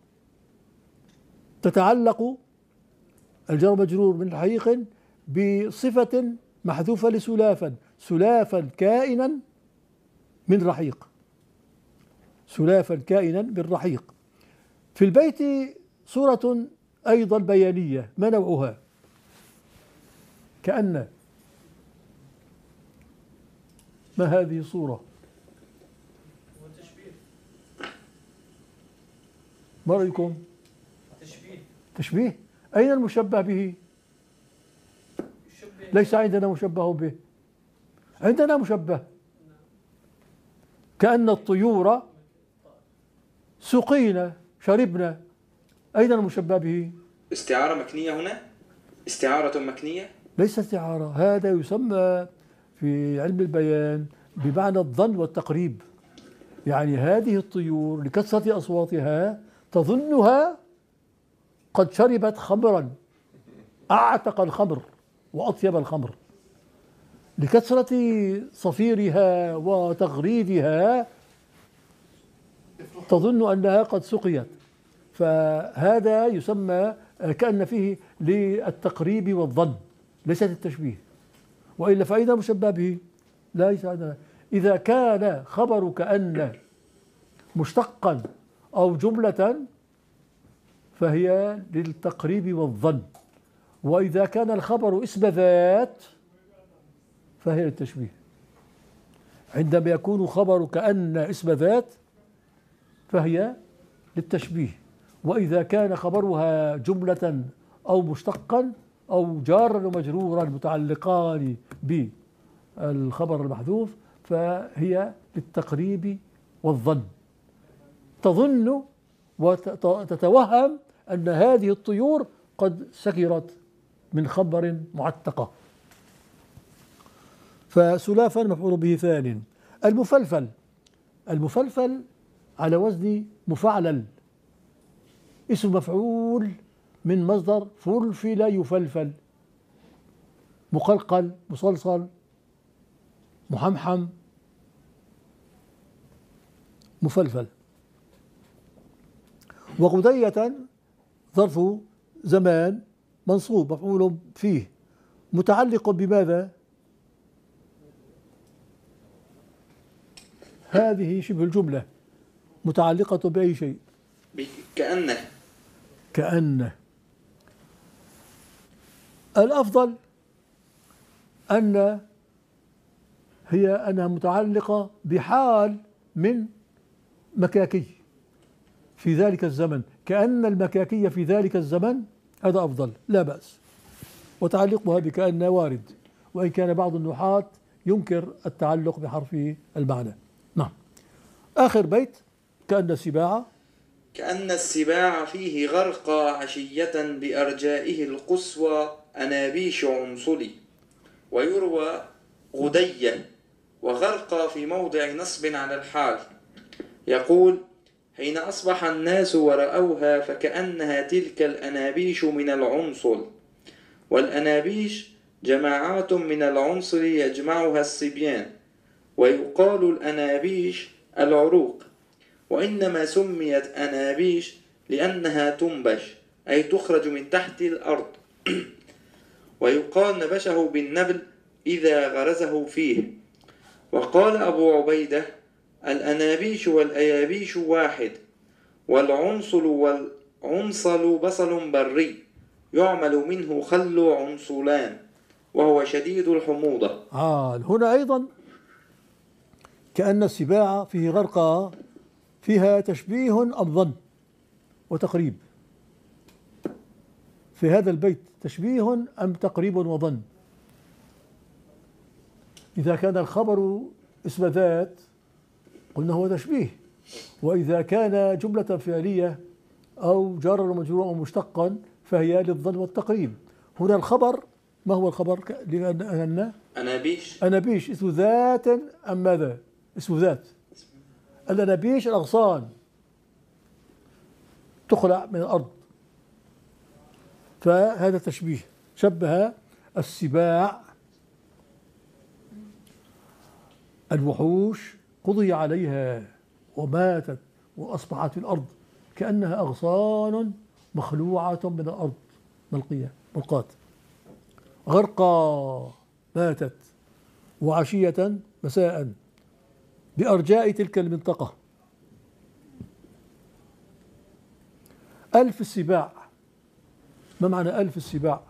تتعلق الجر مجرور من رحيق بصفة محذوفة لسلافا، سلافا كائنا من رحيق، سلافا كائنا من رحيق. في البيت صورة أيضا بيانية، ما نوعها؟ كأن، ما هذه الصورة؟ ما رأيكم؟ تشبيه. أين المشبه به؟ ليس عندنا مشبه به، عندنا مشبه. كأن الطيور سقينا شربنا، أين المشبه به؟ استعارة مكنية هنا؟ استعارة مكنية؟ ليس استعارة، هذا يسمى في علم البيان بمعنى الظن والتقريب. يعني هذه الطيور لكثرة أصواتها تظنها قد شربت خمرا، أعتق الخمر وأطيب الخمر، لكثرة صفيرها وتغريدها تظن أنها قد سقيت. فهذا يسمى كأن فيه للتقريب والظن، ليست التشبيه. وإلا فأين مشبه به؟ ليس عندنا. إذا كان خبر كأن مشتقا أو جملة فهي للتقريب والظن، وإذا كان الخبر اسم ذات فهي للتشبيه. عندما يكون خبر كأن اسم ذات فهي للتشبيه، وإذا كان خبرها جملة أو مشتقا أو جارا ومجرورا متعلقان بالخبر المحذوف فهي للتقريب والظن. تظن وتتوهم أن هذه الطيور قد سكرت من خبر معتقة. فسلافا مفعول به ثان. المفلفل، المفلفل على وزن مفعلل، اسم مفعول من مصدر فلفل يفلفل، مقلقل مصلصل محمحم مفلفل. وغدية ظرف زمان منصوب مفعول فيه، متعلق بماذا؟ هذه شبه الجملة متعلقة بأي شيء؟ كأنه. كأنه. الأفضل أن هي أنها متعلقة بحال من مكاكي في ذلك الزمن، كأن المكاكي في ذلك الزمن، هذا أفضل لا بأس. وتعلقها بكأن وارد، وإن كان بعض النحاة ينكر التعلق بحرف المعنى. نعم. آخر بيت كأن السباع، كأن السباع فيه غرقى عشية بأرجائه القصوى أنابيش عنصلي، ويروى غدية وغرقى في موضع نصب على الحال. يقول: حين أصبح الناس ورأوها فكأنها تلك الأنابيش من العنصل، والأنابيش جماعات من العنصر يجمعها الصبيان، ويقال الأنابيش العروق، وإنما سميت أنابيش لأنها تنبش أي تخرج من تحت الأرض. ويقال نبشه بالنبل إذا غرزه فيه. وقال أبو عبيدة: الأنابيش والأيابيش واحد، والعنصل والعنصل بصل بري يعمل منه خل عنصلان وهو شديد الحموضة. هنا أيضا كأن السباع فيه غرقى، فيها تشبيه أم ظن وتقريب؟ في هذا البيت تشبيه أم تقريب وظن؟ إذا كان الخبر اسم ذات قلنا هو تشبيه، وإذا كان جملة فعلية أو جارا ومجرورا أو مشتقا فهي للظن والتقريب. هنا الخبر، ما هو الخبر؟ لأن أنابيش اسم ذات أم ماذا؟ اسم ذات. الأنابيش الأغصان تخلع من الأرض، فهذا تشبيه. شبه السباع الوحوش قضي عليها وماتت وأصبحت في الأرض كأنها أغصان مخلوعة من الأرض ملقاة. غرقى ماتت، وعشية مساء، بأرجاء تلك المنطقة. ألف السباع، ما معنى ألف السباع؟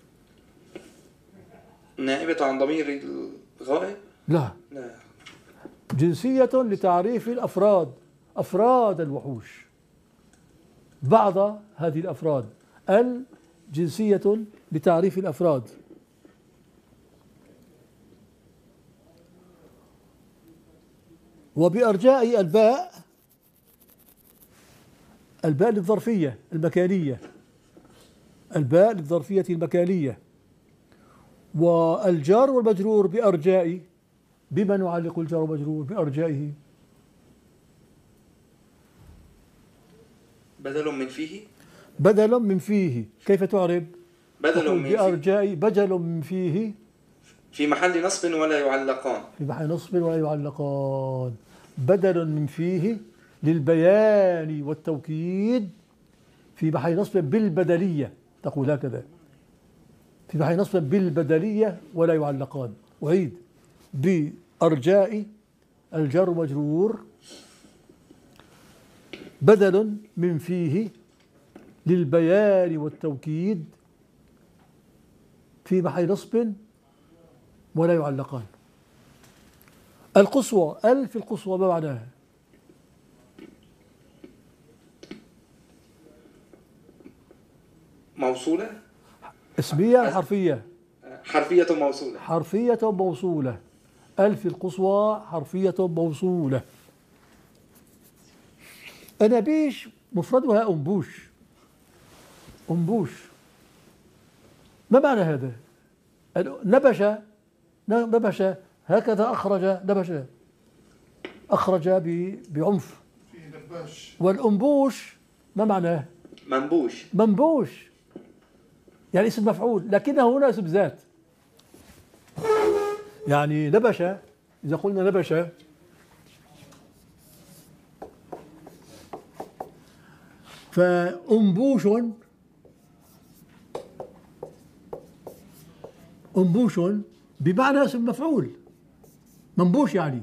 نائبة عن ضمير الغائب؟ لا، لا. جنسية لتعريف الأفراد، أفراد الوحوش، بعض هذه الأفراد. الجنسية لتعريف الأفراد. وبأرجاء الباء، الباء للظرفية المكانية، الباء للظرفية المكانية. والجار والمجرور بأرجاء، بما نعلق الجار والمجرور بأرجائه؟ بدل من فيه. بدل من فيه. كيف تعرب؟ بدل من بأرجاء، بدل من فيه في محل نصب ولا يعلقان. في محل نصب ولا يعلقان. بدل من فيه للبيان والتوكيد في محل نصب بالبدلية، تقول هكذا، في محل نصب بالبدلية ولا يعلقان. أعيد: بأرجاء الجر مجرور، بدل من فيه للبيان والتوكيد في محل نصب ولا يعلقان. القصوى، ألف القصوى ما معناها؟ موصولة. اسمية حرفية؟ حرفية موصولة. حرفية موصولة. ألف القصوى حرفية موصولة. أنابيش مفردها أنبوش. أنبوش ما معنى هذا؟ نبش، نبش هكذا، أخرج، نبش أخرج بعنف. والأنبوش ما معناه؟ منبوش. منبوش يعني اسم مفعول، لكنه هنا اسم ذات. يعني نبش، إذا قلنا نبش فأنبوش، أنبوش بمعنى اسم مفعول، منبوش يعني،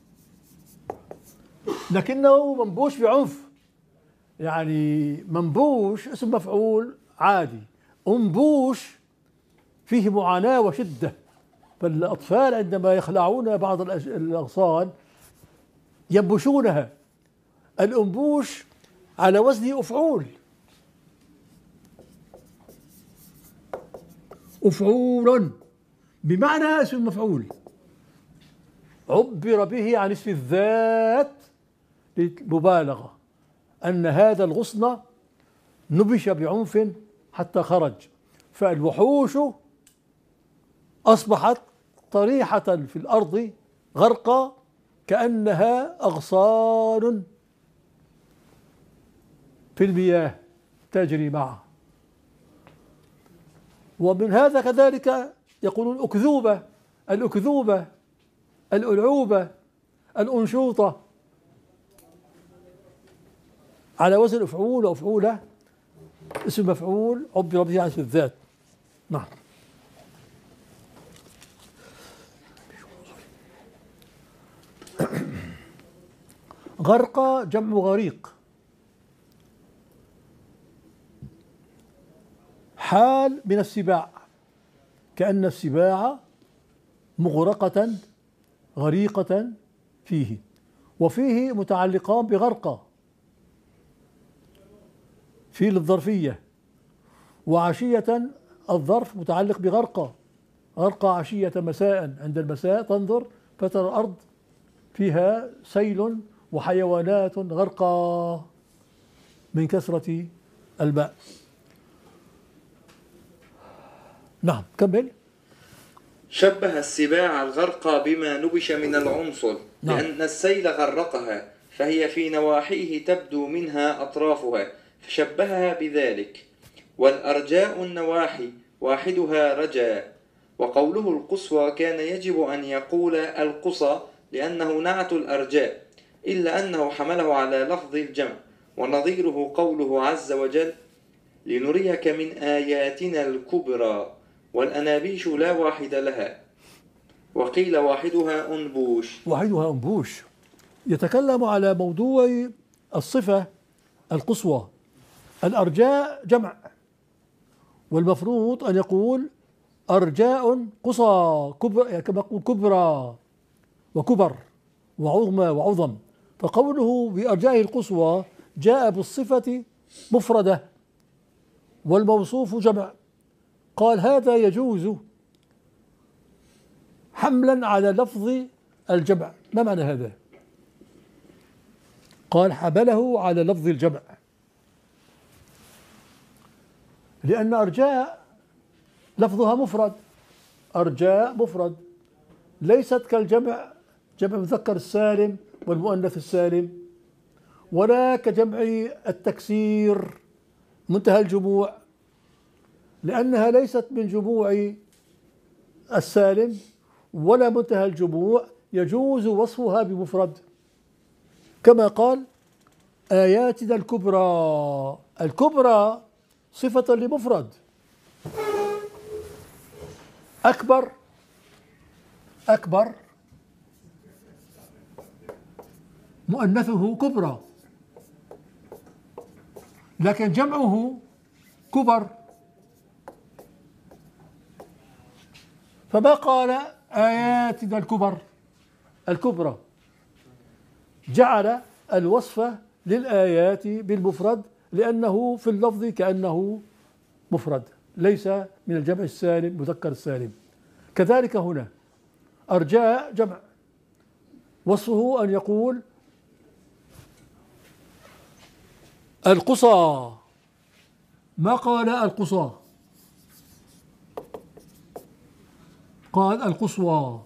لكنه منبوش بعنف. يعني منبوش اسم مفعول عادي، أنبوش فيه معاناة وشدة. فالأطفال عندما يخلعون بعض الأغصان ينبشونها. الأنبوش على وزن أفعول، أفعول بمعنى اسم مفعول، عبر به عن اسم الذات للمبالغة، أن هذا الغصن نبش بعنف حتى خرج. فالوحوش أصبحت طريحة في الأرض غرقى كأنها أغصان في المياه تجري معه. ومن هذا كذلك يقولون أكذوبة، الأكذوبة، الألعوبة، الأنشوطة، على وزن أفعول وأفعولة، اسم مفعول عبر به عن اسم الذات. نعم. غرق جمع غريق. حال من السباع، كأن السباع مغرقة غريقة فيه، وفيه متعلقان بغرقة في للظرفية، وعشية الظرف متعلق بغرقة، غرقة عشية مساء، عند المساء تنظر فترى الأرض فيها سيل وحيوانات غرقى من كثرة الماء. نعم كمل. شبه السباع الغرقى بما نبش من العنصر، نعم. لأن السيل غرقها، فهي في نواحيه تبدو منها أطرافها، فشبهها بذلك. والأرجاء النواحي واحدها رجاء. وقوله القصوى كان يجب أن يقول القصى لأنه نعت الأرجاء، إلا أنه حمله على لفظ الجمع. ونظيره قوله عز وجل: لنريك من آياتنا الكبرى. والأنابيش لا واحد لها، وقيل واحدها أنبوش. واحدها أنبوش، يتكلم على موضوع الصفة القصوى. الأرجاء جمع، والمفروض أن يقول أرجاء قصى كبرى، كما يقول كبرى وكبر وعظمى وعظم. فقوله بأرجائه القصوى جاء بالصفة مفردة والموصوف جمع. قال هذا يجوز حملا على لفظ الجمع. ما معنى هذا؟ قال حمله على لفظ الجمع، لأن أرجاء لفظها مفرد، أرجاء مفرد، ليست كالجمع، جمع المذكر السالم والمؤنث السالم، ولا كجمع التكسير منتهى الجموع، لأنها ليست من جموع السالم ولا منتهى الجموع، يجوز وصفها بمفرد، كما قال آياتنا الكبرى. الكبرى صفة لمفرد. أكبر، أكبر مؤنثه كبرى، لكن جمعه كبر. فما قال آياتنا الكبر الكبرى، جعل الوصف للآيات بالمفرد لأنه في اللفظ كأنه مفرد، ليس من الجمع السالم مذكر السالم. كذلك هنا أرجاء جمع، وصفه أن يقول القصى، ما قال القصى، قال القصوى.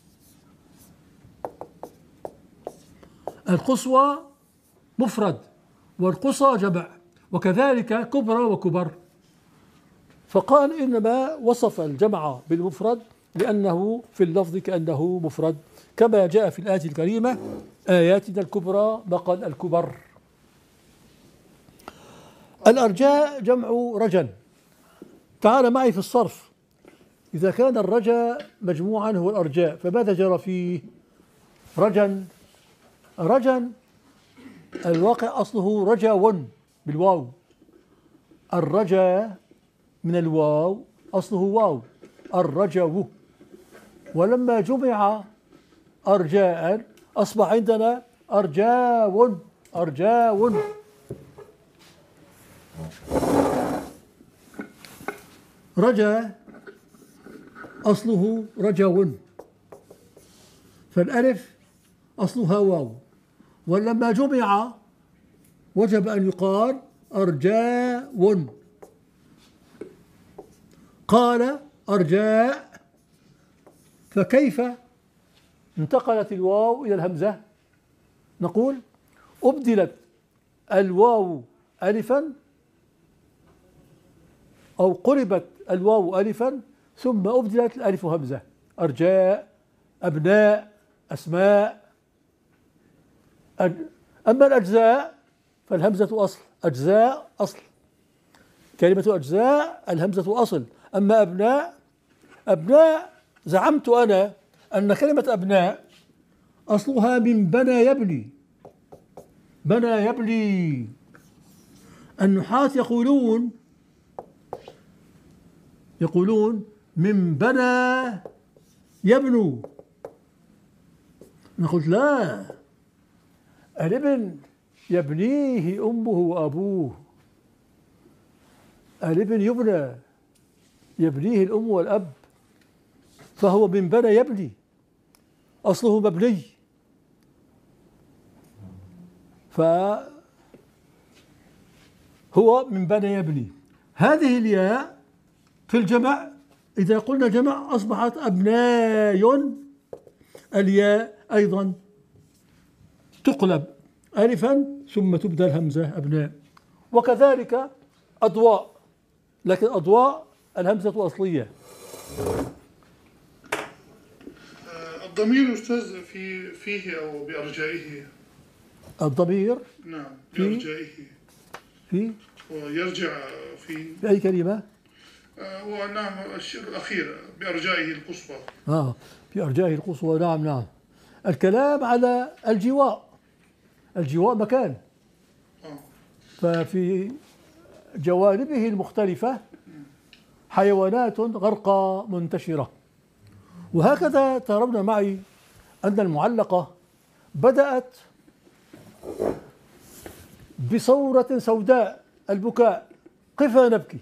القصوى مفرد والقصى جمع، وكذلك كبرى وكبر. فقال إنما وصف الجمع بالمفرد لأنه في اللفظ كأنه مفرد، كما جاء في الآية الكريمة آياتنا الكبرى، ما قال الكبر. الأرجاء جمع رجل. تعال معي في الصرف، إذا كان الرجاء مجموعا هو الأرجاء، فماذا جرى فيه؟ رجا، رجا الواقع أصله رجاو بالواو، الرجا من الواو أصله واو، الرجو، ولما جمع أرجاء أصبح عندنا أرجاو، أرجاو. رجا أصله رجو، فالألف أصلها واو، ولما جمع وجب أن يقال أرجاء. قال أرجاء، فكيف انتقلت الواو إلى الهمزة؟ نقول أبدلت الواو ألفا، أو قربت الواو ألفا ثم أبدلت الألف همزة. أرجاء، أبناء، أسماء. أما الأجزاء فالهمزة أصل، أجزاء أصل، كلمة أجزاء الهمزة أصل. أما أبناء، أبناء زعمت أنا أن كلمة أبناء أصلها من بنى يبني، بنى يبني. النحاة يقولون من بنى يبنو. نقول لا، الابن يبنيه أمه وأبوه، الابن يبنى، يبنيه الأم والأب، فهو من بنى يبني، أصله مبني. فهو من بنى يبني. هذه الياء في الجمع إذا قلنا جمع أصبحت أبناء، الياء أيضا تقلب ألفا ثم تبدل همزة أبناء. وكذلك أضواء، لكن أضواء الهمزة أصلية. الضمير أستاذ فيه أو بأرجائه. الضمير نعم بأرجائه في ويرجع في أي كلمة؟ ونعم الشيء الأخير بأرجائه القصوى. في أرجائه القصوى. نعم نعم. الكلام على الجواء، الجواء مكان، ففي جوانبه المختلفة حيوانات غرقى منتشرة. وهكذا ترون معي أن المعلقة بدأت بصورة سوداء البكاء قفا نبكي،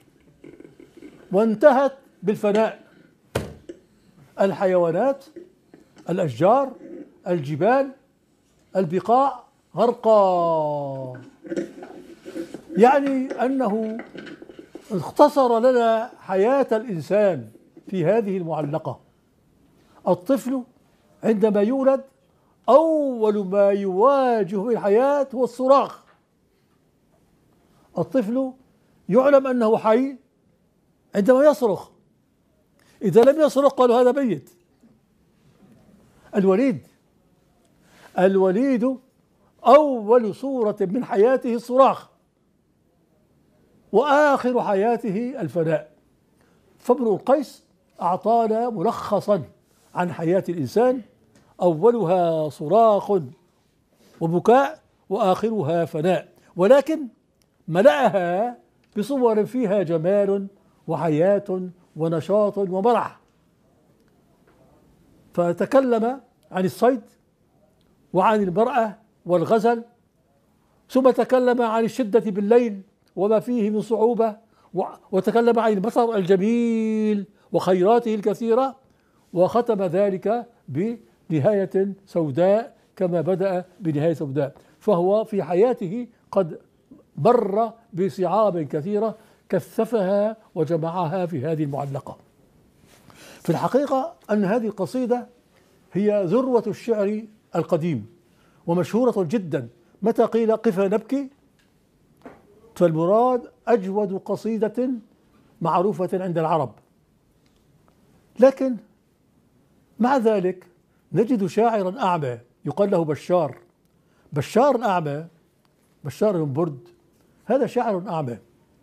وانتهت بالفناء، الحيوانات، الأشجار، الجبال، البقاع غرقى. يعني أنه اختصر لنا حياة الإنسان في هذه المعلقة. الطفل عندما يولد أول ما يواجه الحياة هو الصراخ. الطفل يعلم أنه حي عندما يصرخ، إذا لم يصرخ قالوا هذا ميت. الوليد أول صورة من حياته الصراخ، وآخر حياته الفناء. فابن القيس أعطانا ملخصا عن حياة الإنسان، أولها صراخ وبكاء وآخرها فناء، ولكن ملأها بصور فيها جمال وحياة ونشاط ومرح. فتكلم عن الصيد وعن المرأة والغزل، ثم تكلم عن الشدة بالليل وما فيه من صعوبة، وتكلم عن المطر الجميل وخيراته الكثيرة، وختم ذلك بنهاية سوداء كما بدأ بنهاية سوداء. فهو في حياته قد مر بصعاب كثيرة كثفها وجمعها في هذه المعلقة. في الحقيقة أن هذه القصيدة هي ذروة الشعر القديم ومشهورة جدا. متى قيل قفا نبكي فالمراد أجود قصيدة معروفة عند العرب. لكن مع ذلك نجد شاعرا أعمى يقال له بشار أعمى، بشار بن برد، هذا شاعر أعمى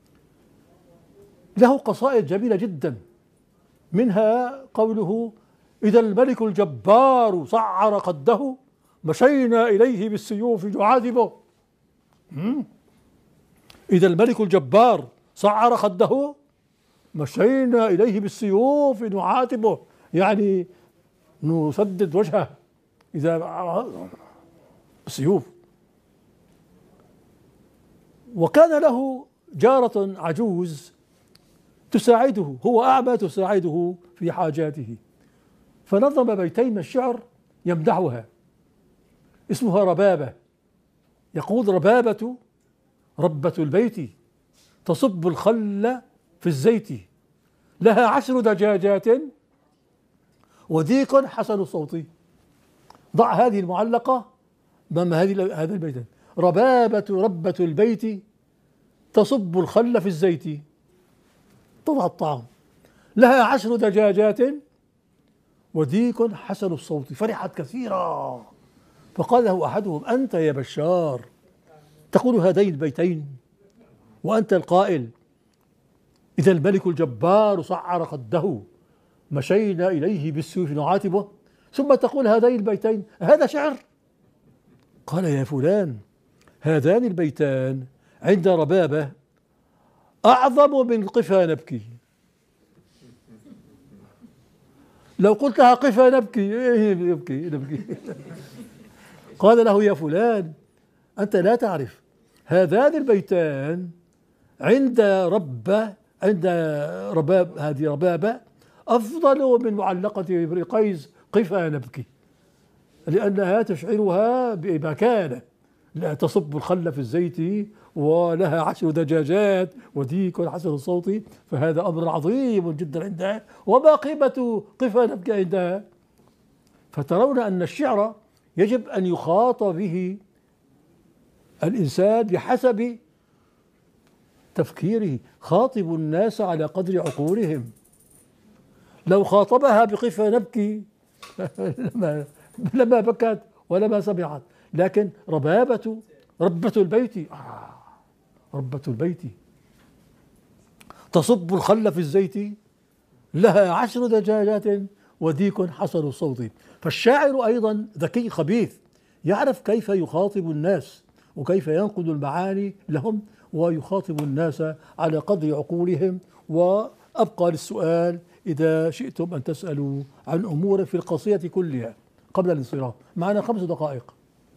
له قصائد جميلة جدا، منها قوله: إذا الملك الجبار صعر خده مشينا إليه بالسيوف نعاتبه. إذا الملك الجبار صعر خده مشينا إليه بالسيوف نعاتبه، يعني نسدد وجهه إذا بالسيوف. وكان له جارة عجوز تساعده، هو أعمى تساعده في حاجاته، فنظم بيتين من الشعر يمدحها، اسمها ربابة. يقول: ربابة ربة البيت تصب الخل في الزيت، لها 10 دجاجات وديك حسن الصوت. ضع هذه المعلقة أمام هذا البيت: ربابة ربة البيت تصب الخل في الزيت، تضع الطعام، لها 10 دجاجات وديك حسن الصوت. فرحت كثيرا، فقال له أحدهم: أنت يا بشار تقول هذين البيتين وأنت القائل إذا الملك الجبار صعر خده مشينا إليه بالسيوف نعاتبه، ثم تقول هذين البيتين، هذا شعر؟ قال: يا فلان، هذان البيتان عند ربابة أعظم من قفا نبكي. لو قلتها قفا نبكي نبكي. قال له: يا فلان، أنت لا تعرف، هذان البيتان عند رباب، هذه ربابة أفضل من معلقة ابن قيس قفا نبكي، لأنها تشعرها بمكانة، لا تصب الخل في الزيت ولها 10 دجاجات وديك حسن الصوت، فهذا أمر عظيم جدا عندها. وما قيمة قفا نبكي عندها؟ فترون أن الشعر يجب أن يخاطب به الإنسان بحسب تفكيره. خاطب الناس على قدر عقولهم. لو خاطبها بقفا نبكي لما بكت ولما سمعت. لكن ربابة ربة البيت، ربة البيت تصب الخل في الزيت، لها 10 دجاجات وديك حسن الصوت. فالشاعر أيضا ذكي خبيث، يعرف كيف يخاطب الناس وكيف ينقل المعاني لهم ويخاطب الناس على قدر عقولهم. وأبقى للسؤال إذا شئتم أن تسألوا عن أمور في القصيدة كلها قبل الانصراف. معنا 5 دقائق.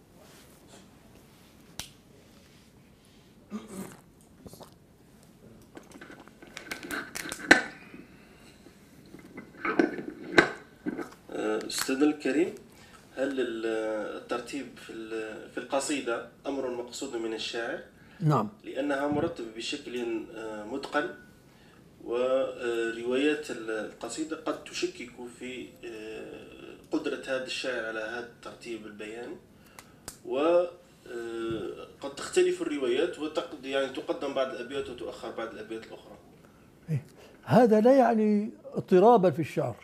أستاذنا الكريم، هل الترتيب في القصيدة أمر مقصود من الشاعر؟ نعم، لأنها مرتبة بشكل متقن، وروايات القصيدة قد تشكك في قدرة هذا الشاعر على هذا الترتيب البياني، وقد تختلف الروايات يعني تقدم بعض الأبيات وتؤخر بعض الأبيات الأخرى. هذا لا يعني اضطرابا في الشعر.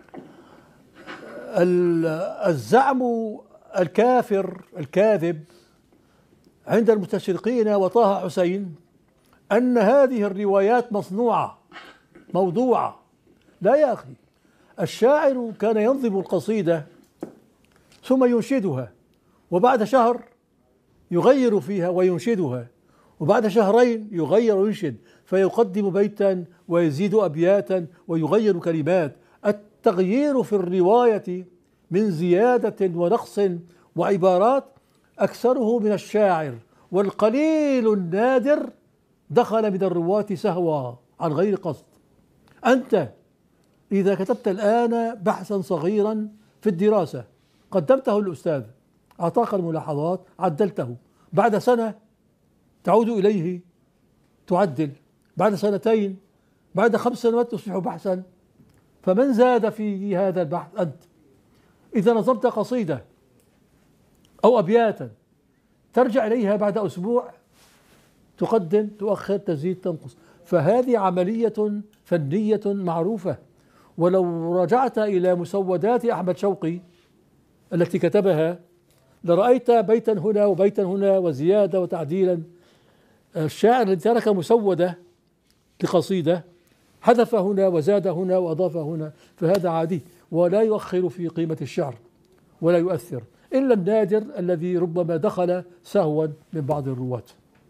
الزعم الكافر الكاذب عند المستشرقين وطه حسين أن هذه الروايات مصنوعة موضوعة. لا يا أخي، الشاعر كان ينظم القصيدة ثم ينشدها، وبعد شهر يغير فيها وينشدها، وبعد شهرين يغير وينشد، فيقدم بيتا ويزيد أبياتا ويغير كلمات. التغيير في الرواية من زيادة ونقص وعبارات أكثره من الشاعر، والقليل النادر دخل من الرواة سهوا عن غير قصد. أنت إذا كتبت الآن بحثا صغيرا في الدراسة قدمته للأستاذ، أعطاك الملاحظات، عدلته، بعد سنة تعود إليه تعدل، بعد سنتين، بعد 5 سنوات تصبح بحثا. فمن زاد في هذا البحث؟ أنت. إذا نظمت قصيدة أو أبياتا ترجع إليها بعد أسبوع، تقدم، تؤخر، تزيد، تنقص. فهذه عملية فنية معروفة. ولو رجعت إلى مسودات أحمد شوقي التي كتبها لرأيت بيتا هنا وبيتا هنا وزيادة وتعديلا. الشاعر الذي ترك مسودة لقصيدة حذف هنا وزاد هنا وأضاف هنا، فهذا عادي ولا يؤخر في قيمة الشعر ولا يؤثر، إلا النادر الذي ربما دخل سهوا من بعض الرواة.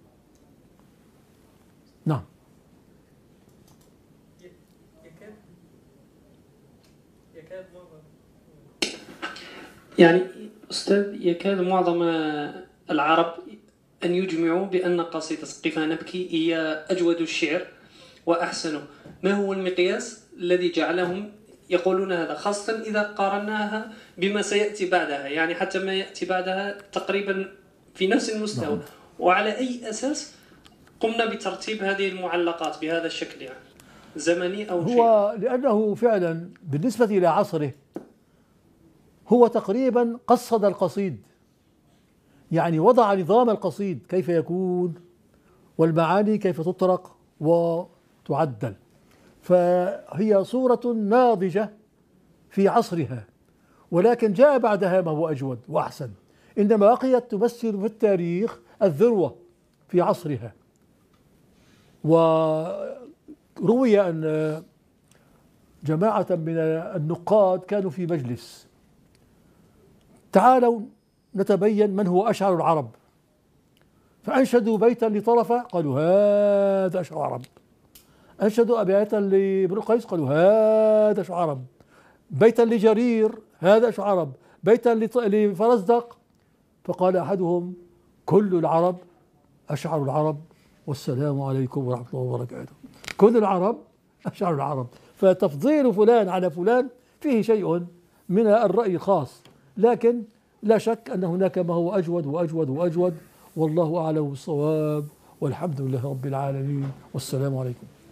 نعم. يعني أستاذ، يكاد معظم العرب أن يجمعوا بأن قصيدة قفا نبكي هي أجود الشعر وأحسنه. ما هو المقياس الذي جعلهم يقولون هذا، خاصة إذا قارناها بما سيأتي بعدها، يعني حتى ما يأتي بعدها تقريبا في نفس المستوى؟ وعلى أي أساس قمنا بترتيب هذه المعلقات بهذا الشكل، يعني زمني أو شيء؟ هو لأنه فعلا بالنسبة إلى عصره هو تقريبا قصد القصيد، يعني وضع نظام القصيد كيف يكون والمعاني كيف تطرق وتعدل. فهي صورة ناضجة في عصرها، ولكن جاء بعدها ما هو أجود وأحسن. إنما بقيت تمثل في التاريخ الذروة في عصرها. وروي أن جماعة من النقاد كانوا في مجلس، تعالوا نتبين من هو أشعر العرب، فأنشدوا بيتا لطرفة قالوا هذا أشعر العرب، أنشدوا أبياتا لابن قيس قالوا هذا أشعر العرب، بيتا لجرير هذا أشعر العرب، بيتا لفرزدق، فقال أحدهم كل العرب أشعر العرب والسلام عليكم ورحمة الله وبركاته. كل العرب أشعر العرب. فتفضيل فلان على فلان فيه شيء من الرأي الخاص، لكن لا شك أن هناك ما هو أجود وأجود وأجود، والله أعلم بالصواب، والحمد لله رب العالمين، والسلام عليكم.